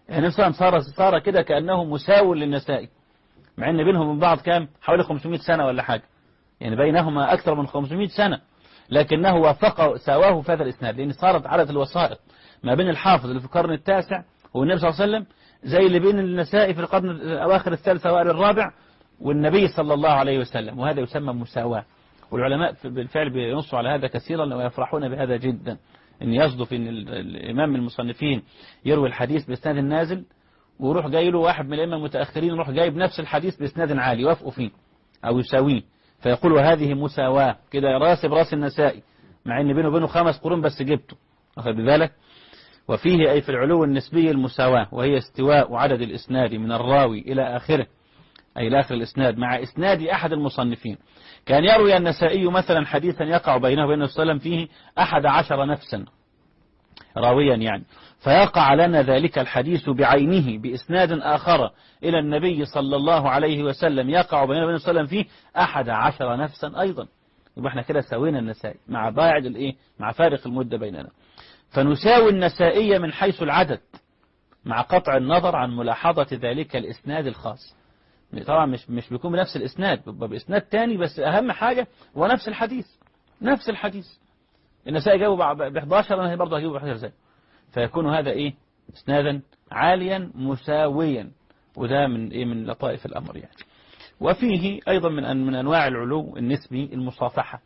يعني صار كده كأنه مساو للنسائي، مع ان بينهم من بعض كام حوالي 500 سنة ولا حاجة، يعني بينهما أكثر من 500 سنة، لكنه وافق سواه في هذا الإسناد، لأن صارت عدد الوسائط ما بين الحافظ اللي في القرن التاسع والنبي صلى الله عليه وسلم زي اللي بين النسائي في القرن الأواخر الثالث أوائل الرابع والنبي صلى الله عليه وسلم، وهذا يسمى مساواة. والعلماء بالفعل بينصوا على هذا كثيرا ويفرحون بهذا جدا، ان يصدف ان الامام من المصنفين يروي الحديث باسناد نازل ويروح جاي له واحد من الائمه المتاخرين يروح جايب نفس الحديث باسناد عالي يوافقوا فيه او يساويه، فيقول وهذه مساواة كده راس براس النسائي، مع ان بينه وبينه 5 قرون بس جبته، واخد بالك. وفيه أي في العلو النسبي المساواة، وهي استواء عدد الإسناد من الراوي إلى آخره، أي إلى آخر الإسناد مع إسناد أحد المصنفين. كان يروي النسائي مثلا حديثا يقع بينه وبين وسلم فيه 11 نفسا راويا يعني، فيقع لنا ذلك الحديث بعينه بإسناد آخر إلى النبي صلى الله عليه وسلم يقع بينه وبين وسلم فيه 11 نفسا أيضا. يبقى احنا كده سوينا النسائي مع باعد الايه، مع فارق المدة بيننا، فنساوي النسائي من حيث العدد مع قطع النظر عن ملاحظة ذلك الإسناد الخاص. طبعا مش بيكون بنفس الإسناد، بيبقى بإسناد تاني، بس أهم حاجة هو نفس الحديث، نفس الحديث. النسائي جابوا ب 11، أنا برضه هجيبه ب 11 زي، فيكون هذا إيه إسنادا عاليا مساويا، وده من إيه من لطائف الأمر يعني. وفيه أيضا من أنواع العلو النسبي المصافحة.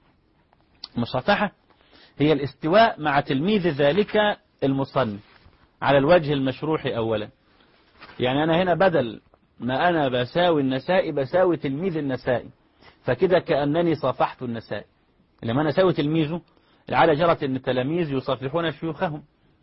المصافحة هي الاستواء مع تلميذ ذلك المصنف على الوجه المشروح أولا. يعني أنا هنا بدل ما أنا بساوي النسائي بساوي تلميذ النسائي، فكده كأنني صافحت النسائي. لما أنا ساوي تلميذه العادة جرت أن التلاميذ يصافحون شيوخهم،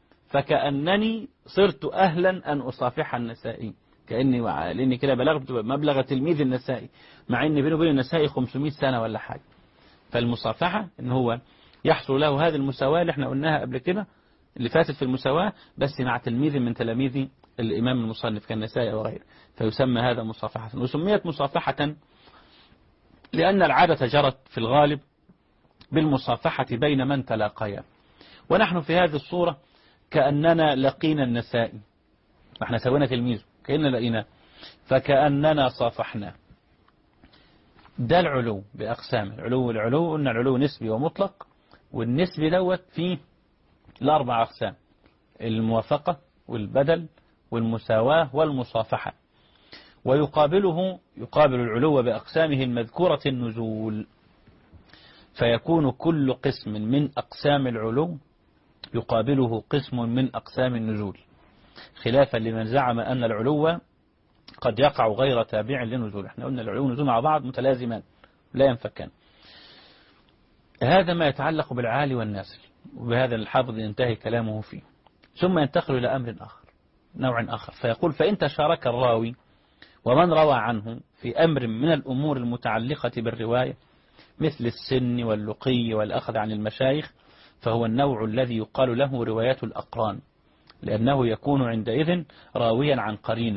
فكأنني صرت أهلا أن أصافح النسائي، لأني كده بلغت مبلغ تلميذ النسائي، مع أن بينه وبين النسائي 500 سنة ولا حاجة. فالمصافحة إن هو يحصل له هذه المساواة اللي احنا قلناها قبل كده اللي فاتت في المساواة، بس مع تلميذ من تلاميذ الإمام المصنف كالنسائي وغيره، فيسمى هذا مصافحة. وسميت مصافحة لأن العادة جرت في الغالب بالمصافحة بين من تلاقيا، ونحن في هذه الصورة كأننا لقينا النسائي، احنا سوينا تلميذه كأننا لقيناه، فكأننا صافحنا. ده العلو بأقسام. العلو قلنا العلو نسبي ومطلق، والنسبي دوت فيه الأربع أقسام: الموافقة والبدل والمساواة والمصافحة. ويقابل العلو بأقسامه المذكورة النزول، فيكون كل قسم من أقسام العلو يقابله قسم من أقسام النزول، خلافا لمن زعم أن العلو قد يقع غير تابع للنزول. احنا قلنا العلو والنزول مع بعض متلازمان لا ينفكان. هذا ما يتعلق بالعالي والنازل، وبهذا الحافظ ينتهي كلامه فيه. ثم ينتقل إلى أمر آخر، نوع آخر، فيقول: فإن تشارك الراوي ومن روى عنه في أمر من الأمور المتعلقة بالرواية مثل السن واللقي والأخذ عن المشايخ، فهو النوع الذي يقال له روايات الأقران، لأنه يكون عندئذ راويا عن قرينه.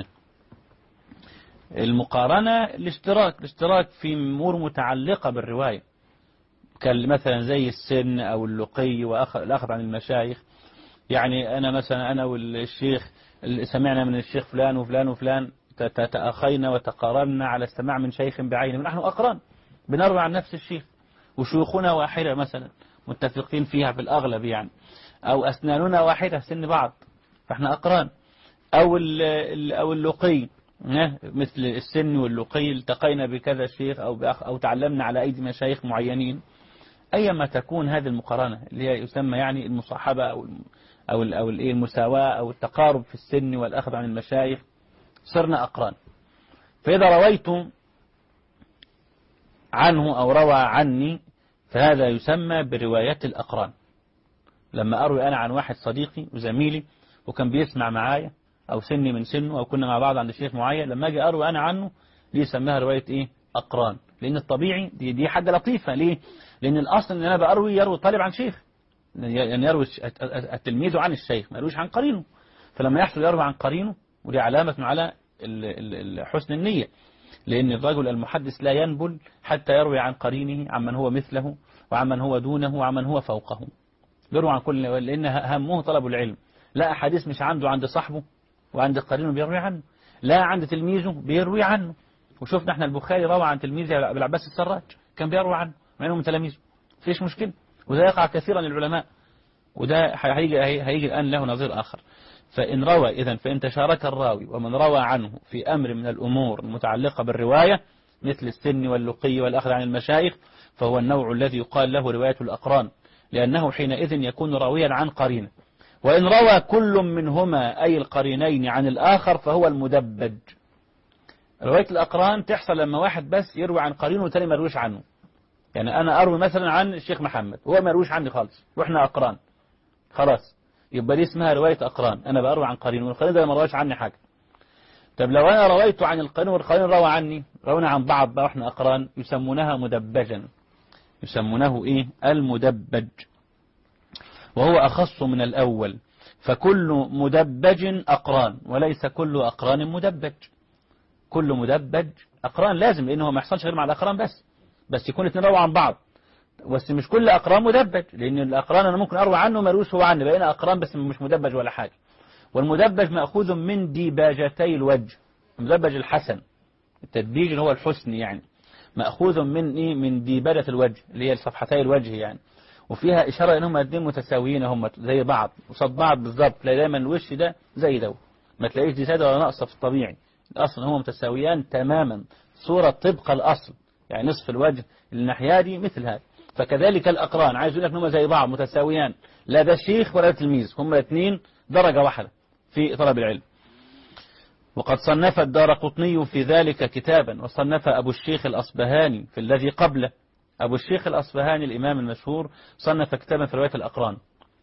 المقارنة الاشتراك في أمور متعلقة بالرواية، مثلا زي السن أو اللقي والأخذ عن المشايخ. يعني أنا مثلا أنا والشيخ سمعنا من الشيخ فلان وفلان وفلان، تأخينا وتقارنا على السماع من شيخ بعينه، نحن أقران بنروي عن نفس الشيخ، وشيوخنا واحدة مثلا متفقين فيها في الأغلب يعني، أو أسناننا واحدة سن بعض فإحنا أقران. أو اللقي مثل السن واللقي، التقينا بكذا شيخ أو تعلمنا على أيدي مشايخ معينين. أيما تكون هذه المقارنة اللي هي يسمى يعني المصاحبة أو المساواة أو التقارب في السن والأخذ عن المشايخ، صرنا أقران. فإذا رويت عنه أو روى عني فهذا يسمى بروايات الأقران. لما أروي أنا عن واحد صديقي وزميلي وكان بيسمع معايا أو سني من سنه أو كنا مع بعض عند شيخ معين، لما أجي أروي أنا عنه دي يسميها رواية إيه؟ أقران. لأن الطبيعي دي حاجة لطيفة. ليه؟ لأن الأصل أن أنا يروي طالب عن شيخ، يعني يروي التلميذ عن الشيخ ما يرويش عن قرينه. فلما يحصل يروي عن قرينه، ودي علامة على حسن النية، لأن الرجل المحدث لا ينبل حتى يروي عن قرينه عمن هو مثله وعمن هو دونه وعمن هو فوقه. يروي عن كل، لأن همه طلب العلم. لا أحاديث مش عنده عند صاحبه وعند قرينه بيروي عنه، لا عند تلميذه بيروي عنه. وشفنا احنا البخاري روى عن تلميذه أبي العباس السراج، كان بيروي عنه مع انه من تلاميذه، مفيش مشكلة. وده يقع كثيرا للعلماء، وده هيجي الآن له نظير آخر. فإن روى إذن فإن تشارك الراوي ومن روى عنه في أمر من الأمور المتعلقة بالرواية مثل السن واللقي والأخذ عن المشايخ، فهو النوع الذي يقال له رواية الأقران، لأنه حينئذ يكون راويا عن قرينه. وإن روى كل منهما أي القرينين عن الآخر فهو المدبج. رواية الأقران تحصل لما واحد بس يروي عن قرينه والتاني ما يرويش عنه. يعني أنا أروي مثلا عن الشيخ محمد وهو ما يرويش عني خالص وإحنا أقران، خلاص يبقى دي اسمها رواية أقران، أنا بأروي عن قرين والقرين ده ما رواش عني حاجة. طب لو أنا رويت عن القرين والقرين روى عني، روينا عن بعض بقى وإحنا أقران، يسمونها مدبجا، يسمونه إيه؟ المدبج، وهو أخص من الأول. فكل مدبج أقران وليس كل أقران مدبج. كل مدبج أقران لازم، لأنه ما يحصلش غير مع الأقران بس يكون اثنين روى عن بعض، بس مش كل أقران مدبج، لأن الأقران أنا ممكن أروي عنه ما يرويش هو عني، بقينا أقران بس مش مدبج ولا حاجة. والمدبج مأخوذ من ديباجتي الوجه، المدبج الحسن، التدبيج اللي هو الحسن يعني، مأخوذ من إيه؟ من ديباجة الوجه اللي هي صفحتي الوجه يعني، وفيها إشارة إنهم الاثنين متساويين، هم زي بعض وصد بعض بالظبط، تلاقي دايما الوش ده زي ده، ما تلاقيش دي زيادة ولا ناقصة في الطبيعي، الأصل هم متساويان تماما، صورة طبق الأصل، يعني نصف الوجه الناحية دي مثل هذا. فكذلك الأقران عايز يقول لك انهم زي بعض متساويان، لا ده شيخ ولا تلميذ، هم الاثنين درجة واحدة في طلب العلم. وقد صنف الدارقطني في ذلك كتابا، وصنف أبو الشيخ الأصبهاني في الذي قبله. أبو الشيخ الأصبهاني الإمام المشهور صنف كتابا في رواية الأقران،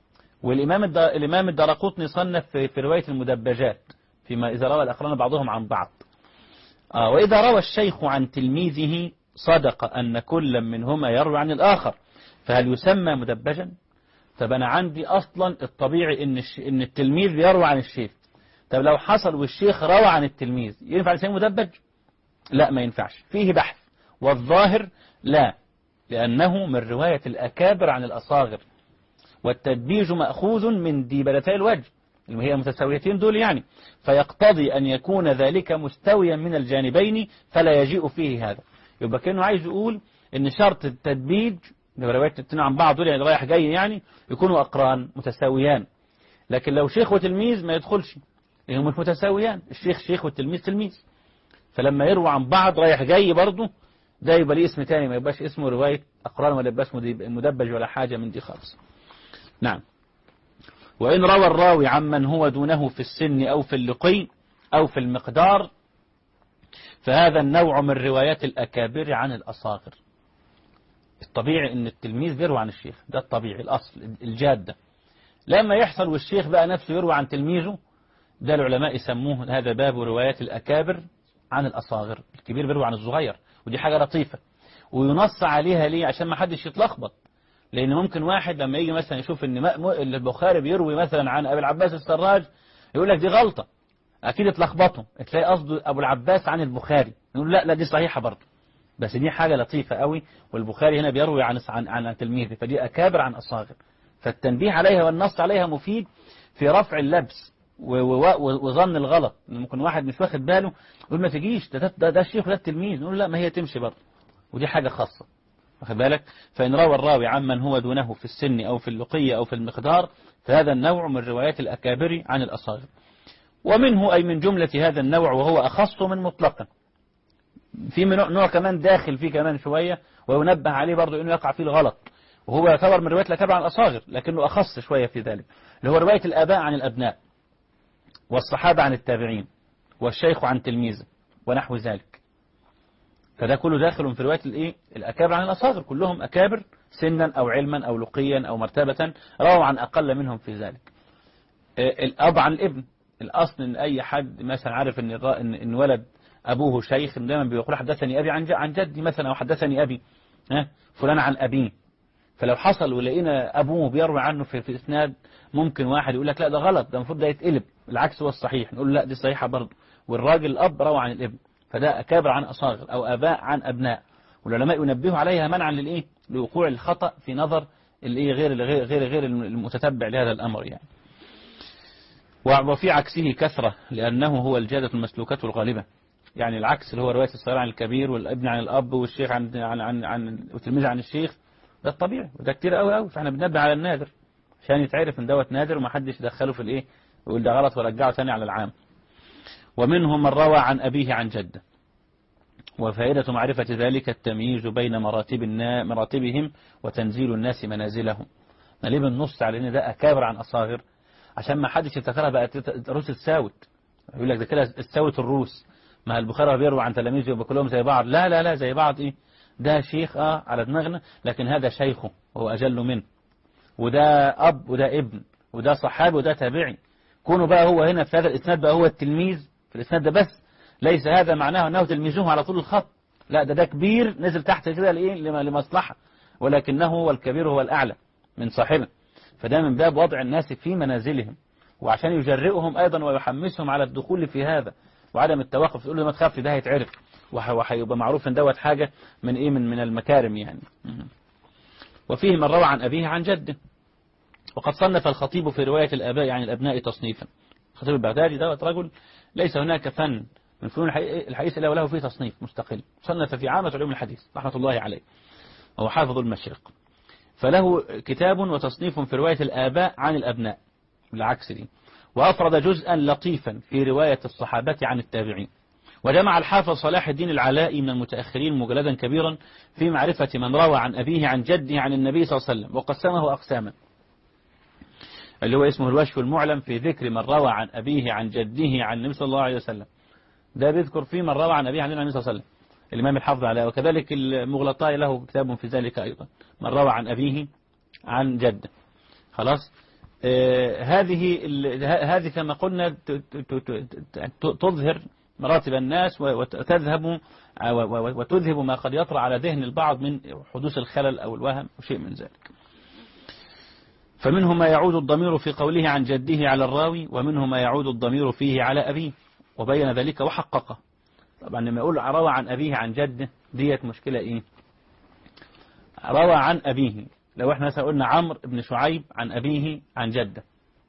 والإمام الدارقطني صنف في رواية المدبجات فيما إذا روى الأقران بعضهم عن بعض. وإذا روى الشيخ عن تلميذه صدق أن كل منهما يروي عن الآخر، فهل يسمى مدبجا؟ طب أنا عندي أصلا الطبيعي إن التلميذ يروي عن الشيخ، طب لو حصل والشيخ روى عن التلميذ ينفع يسمى مدبج؟ لا ما ينفعش، فيه بحث، والظاهر لا، لأنه من رواية الأكابر عن الأصاغر، والتدبيج مأخوذ من ديبلتي الوجه اللي هي متساويتين دول يعني، فيقتضي أن يكون ذلك مستويا من الجانبين فلا يجيء فيه هذا. يبقى كأنه عايز يقول إن شرط التدبيج رواية التنين عن بعض دول يعني رايح جاي يعني يكونوا أقران متساويان، لكن لو شيخ وتلميذ ما يدخلش لأنهم مش متساويان، الشيخ شيخ والتلميذ تلميذ، فلما يروى عن بعض رايح جاي برضه ده يبقى ليه اسم تاني، ما يبقاش اسمه رواية أقران ولا يبقاش مدبج ولا حاجة من دي خالص. نعم. وإن روى الراوي عمن هو دونه في السن أو في اللقي أو في المقدار فهذا النوع من روايات الأكابر عن الأصاغر. الطبيعي أن التلميذ بيروي عن الشيخ، ده الطبيعي الأصل الجادة. لما يحصل والشيخ بقى نفسه يروي عن تلميذه، ده العلماء يسموه هذا باب روايات الأكابر عن الأصاغر، الكبير بيروي عن الصغير، ودي حاجة لطيفة وينص عليها ليه؟ عشان ما حدش يتلخبط، لأن ممكن واحد لما يجي مثلا يشوف أن البخاري بيروي مثلا عن أبي العباس السراج يقول لك دي غلطة، أكيد اتلخبطوا، تلاقي قصده أبو العباس عن البخاري، نقول لا دي صحيحة برضه، بس دي حاجة لطيفة قوي، والبخاري هنا بيروي عن تلميذه، فدي أكابر عن أصاغر، فالتنبيه عليها والنص عليها مفيد في رفع اللبس وظن الغلط. ممكن واحد مش واخد باله يقول ما تجيش ده الشيخ وده التلميذ، نقول لا ما هي تمشي برضه، ودي حاجة خاصة، واخد بالك. فإن روى الراوي عمن هو دونه في السن أو في اللقية أو في المقدار فهذا النوع من روايات الأكابر عن الأصاغر. ومنه أي من جملة هذا النوع وهو أخص من مطلقا، في نوع كمان داخل فيه كمان شوية وينبه عليه برضو إنه يقع فيه الغلط، وهو يعتبر من رواية الأكابر عن الأصاغر لكنه أخص شوية في ذلك، اللي هو رواية الآباء عن الأبناء، والصحابة عن التابعين، والشيخ عن تلميذه ونحو ذلك. فده كله داخل في رواية الأكابر عن الأصاغر، كلهم أكابر سنا أو علما أو لقيا أو مرتبة، رووا عن أقل منهم في ذلك. الأب عن الابن، الأصل إن أي حد مثلا عارف إن ولد أبوه شيخ دايما بيقول حدثني أبي عن جدي مثلا، أو حدثني أبي فلان عن أبيه. فلو حصل ولقينا أبوه بيروي عنه في إسناد، ممكن واحد يقول لك لا ده غلط، ده المفروض ده يتقلب، العكس هو الصحيح، نقول لا دي صحيحة برضه، والراجل الأب روى عن الابن، فده أكابر عن أصاغر أو آباء عن أبناء، والعلماء ينبهوا عليها منعا لوقوع الخطأ في نظر غير المتتبع لهذا الأمر يعني. وفي عكسه كثرة لأنه هو الجادة المسلوكة الغالبة. يعني العكس اللي هو رواية الصغير عن الكبير والابن عن الأب والشيخ عن والتلميذ عن الشيخ، ده الطبيعي وده كتير قوي قوي. فاحنا بننبه على النادر عشان يتعرف ان دوت نادر ومحدش يدخله في الايه ويقول ده غلط ورجعه ثاني على العام. ومنهم من روى عن أبيه عن جده. وفائدة معرفة ذلك التمييز بين مراتبهم وتنزيل الناس منازلهم. ليه بنص على ان ده أكابر عن أصاغر؟ عشان ما حدش يفتكرها بقت روس الساوت. يقول لك ده كده الساوت الروس، ما البخاري بيروي عن تلاميذه يبقى كلهم زي بعض. لا لا لا، زي بعض ايه؟ ده شيخ على دماغنا، لكن هذا شيخه وهو أجل منه، وده أب وده ابن، وده صحابي وده تابعي. كونه بقى هو هنا في هذا الإسناد بقى هو التلميذ في الإسناد ده بس، ليس هذا معناه أنه تلميذه على طول الخط، لا، ده كبير نزل تحت كده لمصلحة، ولكنه هو الكبير هو الأعلى من صاحبه. فده من باب وضع الناس في منازلهم، وعشان يجرئهم أيضا ويحمسهم على الدخول في هذا وعدم التوقف. تقول له ما تخافش، ده هيتعرف وهيبقى معروف ان دوت حاجة من ايه من المكارم يعني. وفيه من روى عن أبيه عن جده. وقد صنف الخطيب في رواية الآباء عن الأبناء تصنيفا. الخطيب البغدادي دوت رجل ليس هناك فن من فنون الحديث إلا وله فيه تصنيف مستقل، صنف في عامة علوم الحديث رحمة الله عليه، وهو حافظ المشرق، فله كتاب وتصنيف في رواية الآباء عن الأبناء بالعكس دي. وأفرد جزءا لطيفا في رواية الصحابة عن التابعين. وجمع الحافظ صلاح الدين العلائي من المتأخرين مجلدا كبيرا في معرفة من روى عن أبيه عن جده عن النبي صلى الله عليه وسلم، وقسمه أقساما، اللي هو اسمه الوشف المعلم في ذكر من روى عن أبيه عن جده عن النبي صلى الله عليه وسلم. ده بيذكر فيه من روى عن أبيه عن النبي صلى الله عليه وسلم، الإمام الحافظ عليه. وكذلك المغلطاء له كتاب في ذلك أيضا، من روى عن أبيه عن جده. خلاص. هذه كما قلنا تظهر مراتب الناس وتذهب ما قد يطرأ على ذهن البعض من حدوث الخلل أو الوهم وشيء من ذلك. فمنه ما يعود الضمير في قوله عن جده على الراوي، ومنه ما يعود الضمير فيه على أبيه، وبين ذلك وحققه. طبعا لما يقول روى عن أبيه عن جده ديت مشكلة إيه؟ روى عن أبيه، لو احنا مثلا قلنا عمرو بن شعيب عن أبيه عن جده،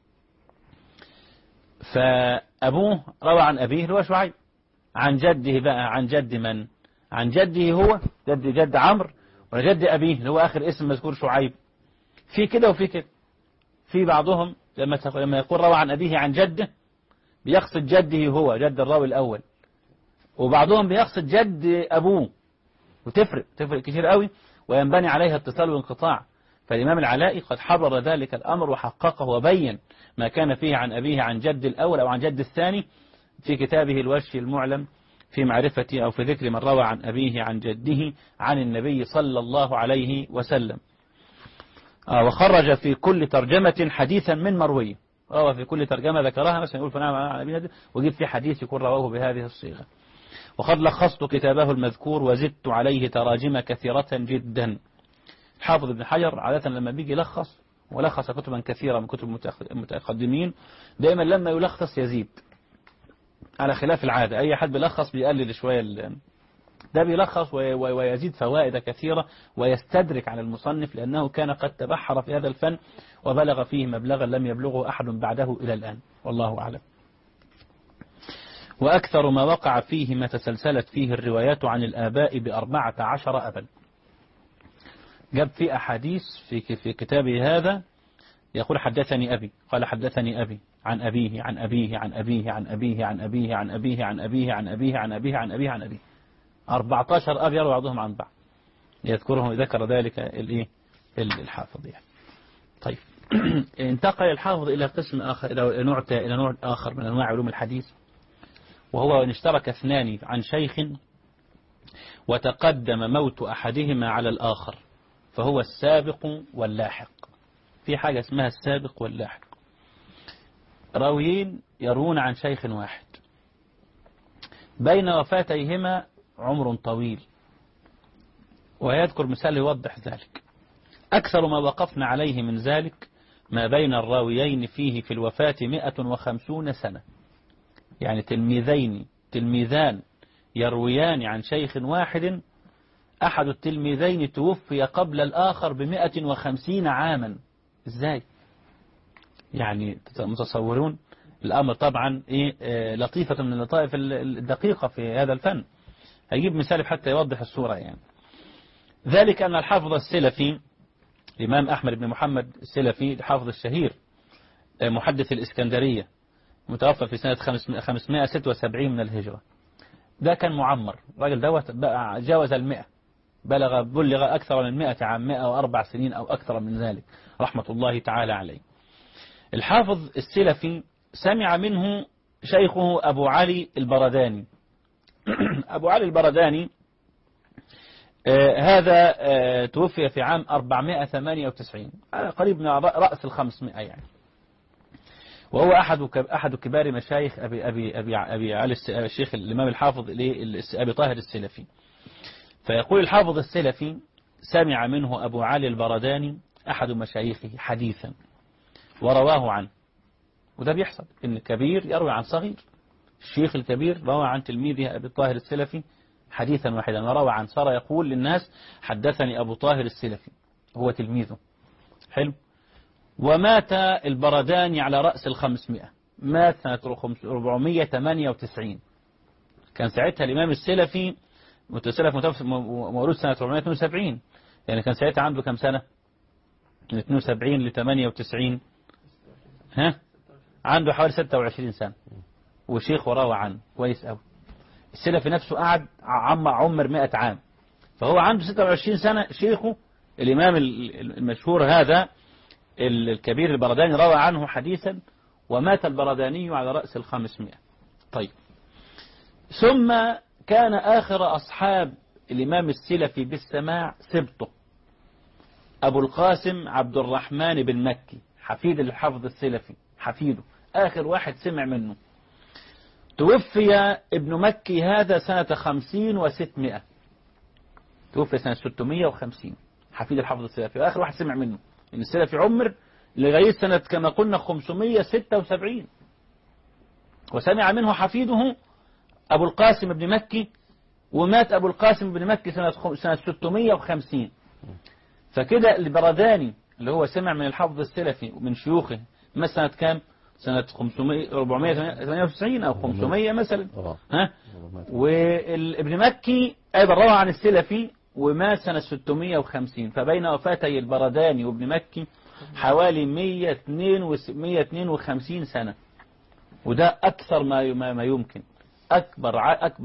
فأبوه روى عن أبيه هو شعيب، عن جده بقى عن جد من؟ عن جده هو جد عمرو، ولا جد أبيه اللي هو آخر اسم مذكور شعيب؟ في كده وفي كده. في بعضهم لما يقول روى عن أبيه عن جده بيقصد جده هو جد الراوي الأول، وبعضهم بيقصد جد أبوه، وتفرق كتير قوي، وينبني عليها اتصال وانقطاع. فالإمام العلائي قد حرر ذلك الأمر وحققه وبين ما كان فيه عن أبيه عن جد الأول أو عن جد الثاني في كتابه الوشف المعلم في معرفة أو في ذكر من روى عن أبيه عن جده عن النبي صلى الله عليه وسلم. وخرج في كل ترجمة حديثا من مرويه، روى في كل ترجمة ذكرها مثلا يقول فنعم عن أبيه وجيب في حديث يكون رواه بهذه الصيغة. وقد لخصت كتابه المذكور وزدت عليه تراجم كثيرة جدا. حافظ ابن حجر عادة لما بيجي يلخص، ولخص كتبا كثيرة من كتب المتقدمين، دائما لما يلخص يزيد على خلاف العادة. أي حد بيلخص بيقلل شوية، ده بيلخص ويزيد فوائد كثيرة ويستدرك على المصنف، لأنه كان قد تبحر في هذا الفن وبلغ فيه مبلغا لم يبلغه أحد بعده إلى الآن، والله أعلم. وأكثر ما وقع فيه ما تسلسلت فيه الروايات عن الآباء ب14 أبا. جاب في أحاديث في كتابه هذا يقول حدثني أبي، قال حدثني أبي عن أبيه عن أبيه عن أبيه عن أبيه عن أبيه عن أبيه عن أبيه عن أبيه عن أبيه عن أبيه عن أبيه 14 أب يروي بعضهم عن بعض، يذكرهم ذكر ذلك الحافظ يعني. طيب انتقل الحافظ إلى قسم آخر، إلى نوع آخر من أنواع علوم الحديث، وهو أن اشترك اثنان عن شيخ وتقدم موت أحدهما على الآخر، فهو السابق واللاحق. في حاجة اسمها السابق واللاحق. راويين يروون عن شيخ واحد بين وفاتيهما عمر طويل، ويذكر مثال يوضح ذلك. أكثر ما وقفنا عليه من ذلك ما بين الراويين فيه في الوفاة 150 سنة، يعني تلميذان يرويان عن شيخ واحد، أحد التلميذين توفي قبل الآخر 150 عاما. إزاي؟ يعني متصورون الأمر طبعا لطيفة من اللطائف الدقيقة في هذا الفن. هيجيب مثال حتى يوضح الصورة يعني. ذلك أن الحافظ السلفي الإمام أحمد بن محمد السلفي الحافظ الشهير محدث الإسكندرية متوفى في سنة 576 من الهجرة، ده كان معمر، راجل دوت بقى جاوز 100، بلغ أكثر من 100 عام، 104 سنين أو أكثر من ذلك رحمة الله تعالى عليه. الحافظ السلفي سمع منه شيخه أبو علي البرداني. أبو علي البرداني هذا توفي في عام 498 قريب من رأس 500 يعني، وهو أحد كبار مشايخ أبي علي الشيخ الإمام الحافظ أبي طاهر السلفي. فيقول الحافظ السلفي سمع منه أبو علي البرداني أحد مشايخه حديثا ورواه عنه. وده بيحصل إن الكبير يروي عن صغير. الشيخ الكبير روى عن تلميذه أبي طاهر السلفي حديثا واحدا، وروى عن صار يقول للناس حدثني أبو طاهر السلفي، هو تلميذه. حلو. ومات البرداني على رأس 500، مات سنة 498. كان ساعتها الإمام السلفي مولود سنة 472، يعني كان ساعتها عنده كم سنة؟ من 72 ل 98 عنده حوالي 26 سنة، وشيخ وروى عنه كويس قوي. السلفي نفسه قعد عمر 100 عام، فهو عنده 26 سنة. شيخه الإمام المشهور هذا الكبير البرداني روى عنه حديثا، ومات البرداني على رأس 500. طيب، ثم كان آخر أصحاب الإمام السلفي بالسماع سبطه أبو القاسم عبد الرحمن بن مكي، حفيد الحافظ السلفي، حفيده آخر واحد سمع منه. توفي ابن مكي هذا سنة 50 و600، توفي سنة 650 حفيد الحافظ السلفي، وآخر واحد سمع منه. إن السلفي عمر لغاية سنة كما قلنا 576، وسمع منه حفيده أبو القاسم بن مكي، ومات أبو القاسم بن مكي سنة 650. فكده البرداني اللي هو سمع من الحافظ السلفي ومن شيوخه ما سنة كام؟ سنة 498 أو 500 مثلا. وابن مكي أيضا روى عن السلفي ومات سنة 650. فبين وفاتي البرداني وابن مكي حوالي 152 سنة، وده أكثر ما يمكن. أكبر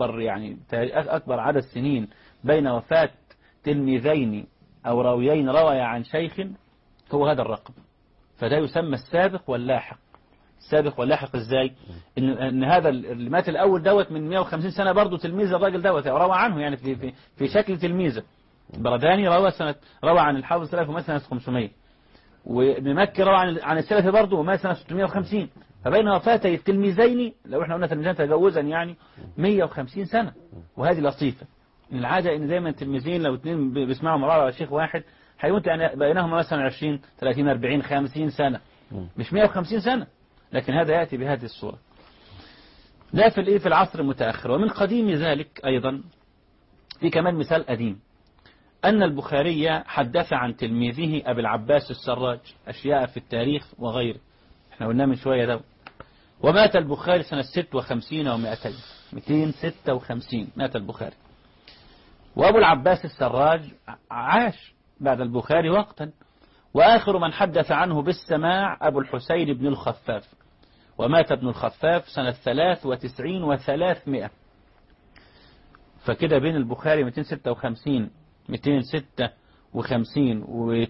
عدد سنين بين وفاة تلميذين أو راويين روى عن شيخ هو هذا الرقم. فده يسمى السابق واللاحق. السابق واللاحق ازاي؟ ان هذا اللي مات الاول دوت من 150 سنة برضه تلميذ الراجل دوت، روى عنه يعني في شكل تلميذه. البرداني روى عن الحافظ السلفي ومات سنة 500، وابن مكي روى عن السلفي برضه ومات سنة 650. فبين وفاتي التلميذين لو احنا قلنا تلميذين تجاوزا يعني 150 سنة. وهذه لطيفة. من العادة ان دايما التلميذين لو اثنين بيسمعوا مرارة على شيخ واحد هيموت يعني بينهما مثلا 20 30 40 50 سنة، مش 150 سنة. لكن هذا يأتي بهذه الصورة. لا في العصر المتأخر. ومن قديم ذلك أيضا في كمان مثال قديم، أن البخاري حدث عن تلميذه أبي العباس السراج أشياء في التاريخ وغيره، احنا قلنا من شوية ده. ومات البخاري سنة 56 و200، 256 مات البخاري. وأبو العباس السراج عاش بعد البخاري وقتا. وآخر من حدث عنه بالسماع أبو الحسين بن الخفاف، ومات ابن الخفاف سنة 93 و300. فكده بين البخاري 256 256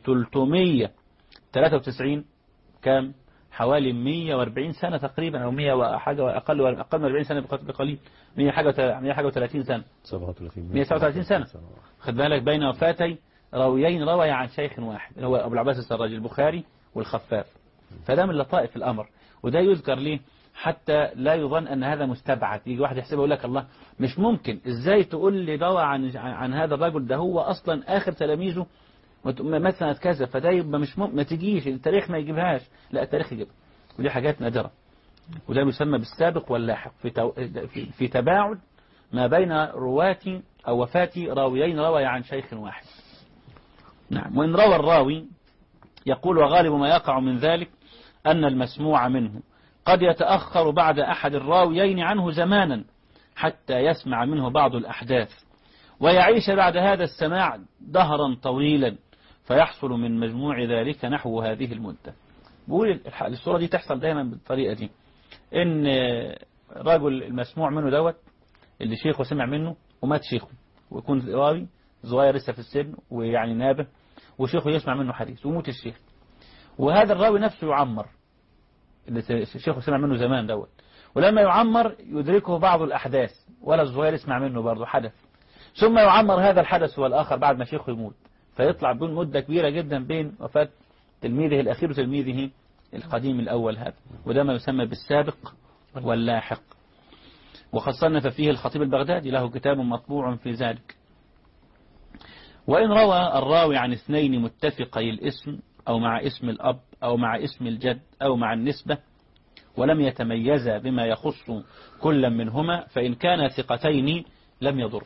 و393 كام؟ حوالي 140 سنة تقريبا، أو 100 وحاجة وأقل من 40 سنة بقليل، 100 حاجة و30 سنة، 137 سنة. خد بالك بين وفاتي راويين روى عن شيخ واحد هو أبو العباس السراج البخاري والخفاف. فده من لطائف الأمر، وده يذكر ليه حتى لا يظن أن هذا مستبعد. يجي واحد يحسبه يقول لك الله مش ممكن، إزاي تقول لي روى عن هذا الرجل، ده هو أصلا آخر تلاميذه مثلا كذا، فده يبقى مش ممكن، ما تجيش التاريخ ما يجيبهاش. لا، التاريخ يجيبها، ودي حاجات نادرة. وده يسمى بالسابق واللاحق في تباعد ما بين رواة أو وفاة راويين روى عن شيخ واحد. نعم. وإن روى الراوي يقول وغالب ما يقع من ذلك أن المسموع منه قد يتأخر بعد أحد الراويين عنه زمانا حتى يسمع منه بعض الأحداث، ويعيش بعد هذا السماع دهرا طويلا، فيحصل من مجموع ذلك نحو هذه المدة. بقول الصورة دي تحصل دائما بالطريقة دي، إن رجل المسموع منه دوت اللي شيخه سمع منه ومات شيخه، ويكون راوي صغير لسه في السن ويعني نابه، وشيخه يسمع منه حديث ويموت الشيخ، وهذا الراوي نفسه يعمر اللي الشيخ سمع منه زمان دوت، ولما يعمر يدركه بعض الأحداث ولا الصغير يسمع منه برضه حدث، ثم يعمر هذا الحدث والآخر بعد ما شيخه يموت، فيطلع بين مدة كبيرة جدا بين وفاة تلميذه الأخير وتلميذه القديم الأول هذا، وده ما يسمى بالسابق واللاحق. وقد صنف فيه الخطيب البغدادي، له كتاب مطبوع في ذلك. وإن روى الراوي عن اثنين متفقي الاسم أو مع اسم الأب أو مع اسم الجد أو مع النسبة ولم يتميزا بما يخص كل منهما، فإن كان ثقتين لم يضر.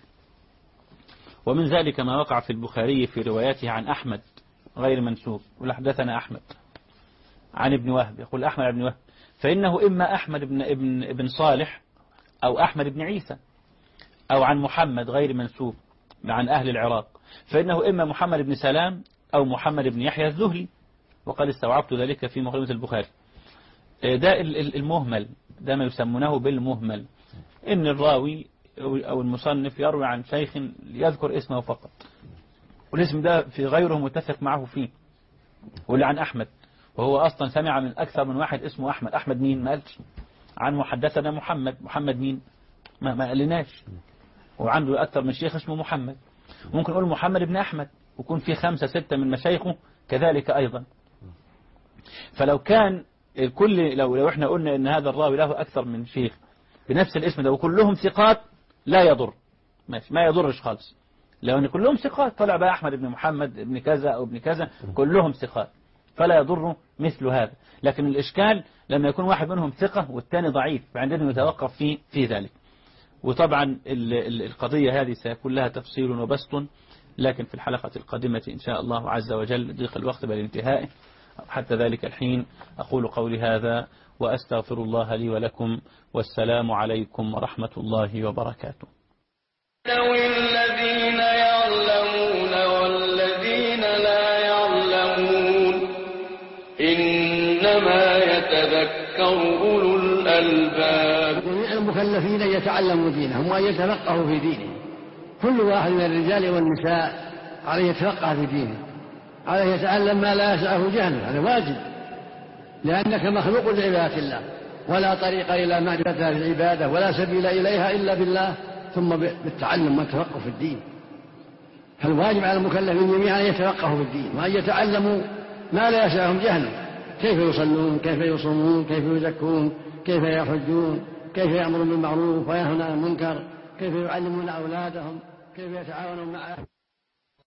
ومن ذلك ما وقع في البخاري في رواياته عن أحمد غير منسوب، يقول حدثنا أحمد عن ابن وهب، يقول أحمد بن وهب، فإنه إما أحمد بن صالح أو أحمد بن عيسى، أو عن محمد غير منسوب عن أهل العراق، فإنه إما محمد بن سلام أو محمد بن يحيى الزهري، وقد استوعبت ذلك في مقدمة البخاري. ده المهمل، ده ما يسمونه بالمهمل، إن الراوي أو المصنف يروي عن شيخ يذكر اسمه فقط، والاسم ده في غيره متفق معه فيه، واللي عن أحمد وهو أصلا سمع من أكثر من واحد اسمه أحمد. أحمد مين؟ ما قالش عن محدثنا محمد مين؟ ما قالناش. وعنده أكثر من شيخ اسمه محمد، ممكن نقول محمد بن أحمد، ويكون في 5 6 من مشايخه كذلك أيضا. فلو كان الكل لو احنا قلنا ان هذا الراوي له أكثر من شيخ بنفس الاسم ده وكلهم ثقات لا يضر، ماشي، ما يضرش خالص. لو ان كلهم ثقات طلع بقى أحمد بن محمد ابن كذا أو ابن كذا كلهم ثقات فلا يضر مثل هذا. لكن الإشكال لما يكون واحد منهم ثقة والثاني ضعيف، فعندنا يتوقف في ذلك. وطبعا القضية هذه سيكون لها تفصيل وبسط، لكن في الحلقة القادمة إن شاء الله عز وجل ضيق الوقت بالانتهاء. حتى ذلك الحين أقول قولي هذا وأستغفر الله لي ولكم، والسلام عليكم ورحمة الله وبركاته. الذين يعلمون والذين لا يعلمون إنما يتذكر أولو الألباب. جميع المكلفين يتعلموا دينهم وأن يتفقهوا في دينهم، كل واحد من الرجال والنساء عليه يتفقه في دينه، عليه يتعلم ما لا يسعه جهله، هذا واجب، لأنك مخلوق لعبادة الله، ولا طريق إلى معرفة العبادة ولا سبيل إليها إلا بالله، ثم بالتعلم والتفقه في الدين. فالواجب على المكلفين جميعا أن يتفقهوا في الدين وأن يتعلموا ما لا يسعهم جهله، كيف يصلون، كيف يصومون، كيف يزكون، كيف يحجون، كيف يأمرون بالمعروف وينهون عن المنكر، كيف يعلمون أولادهم، كيف يتعاونون مع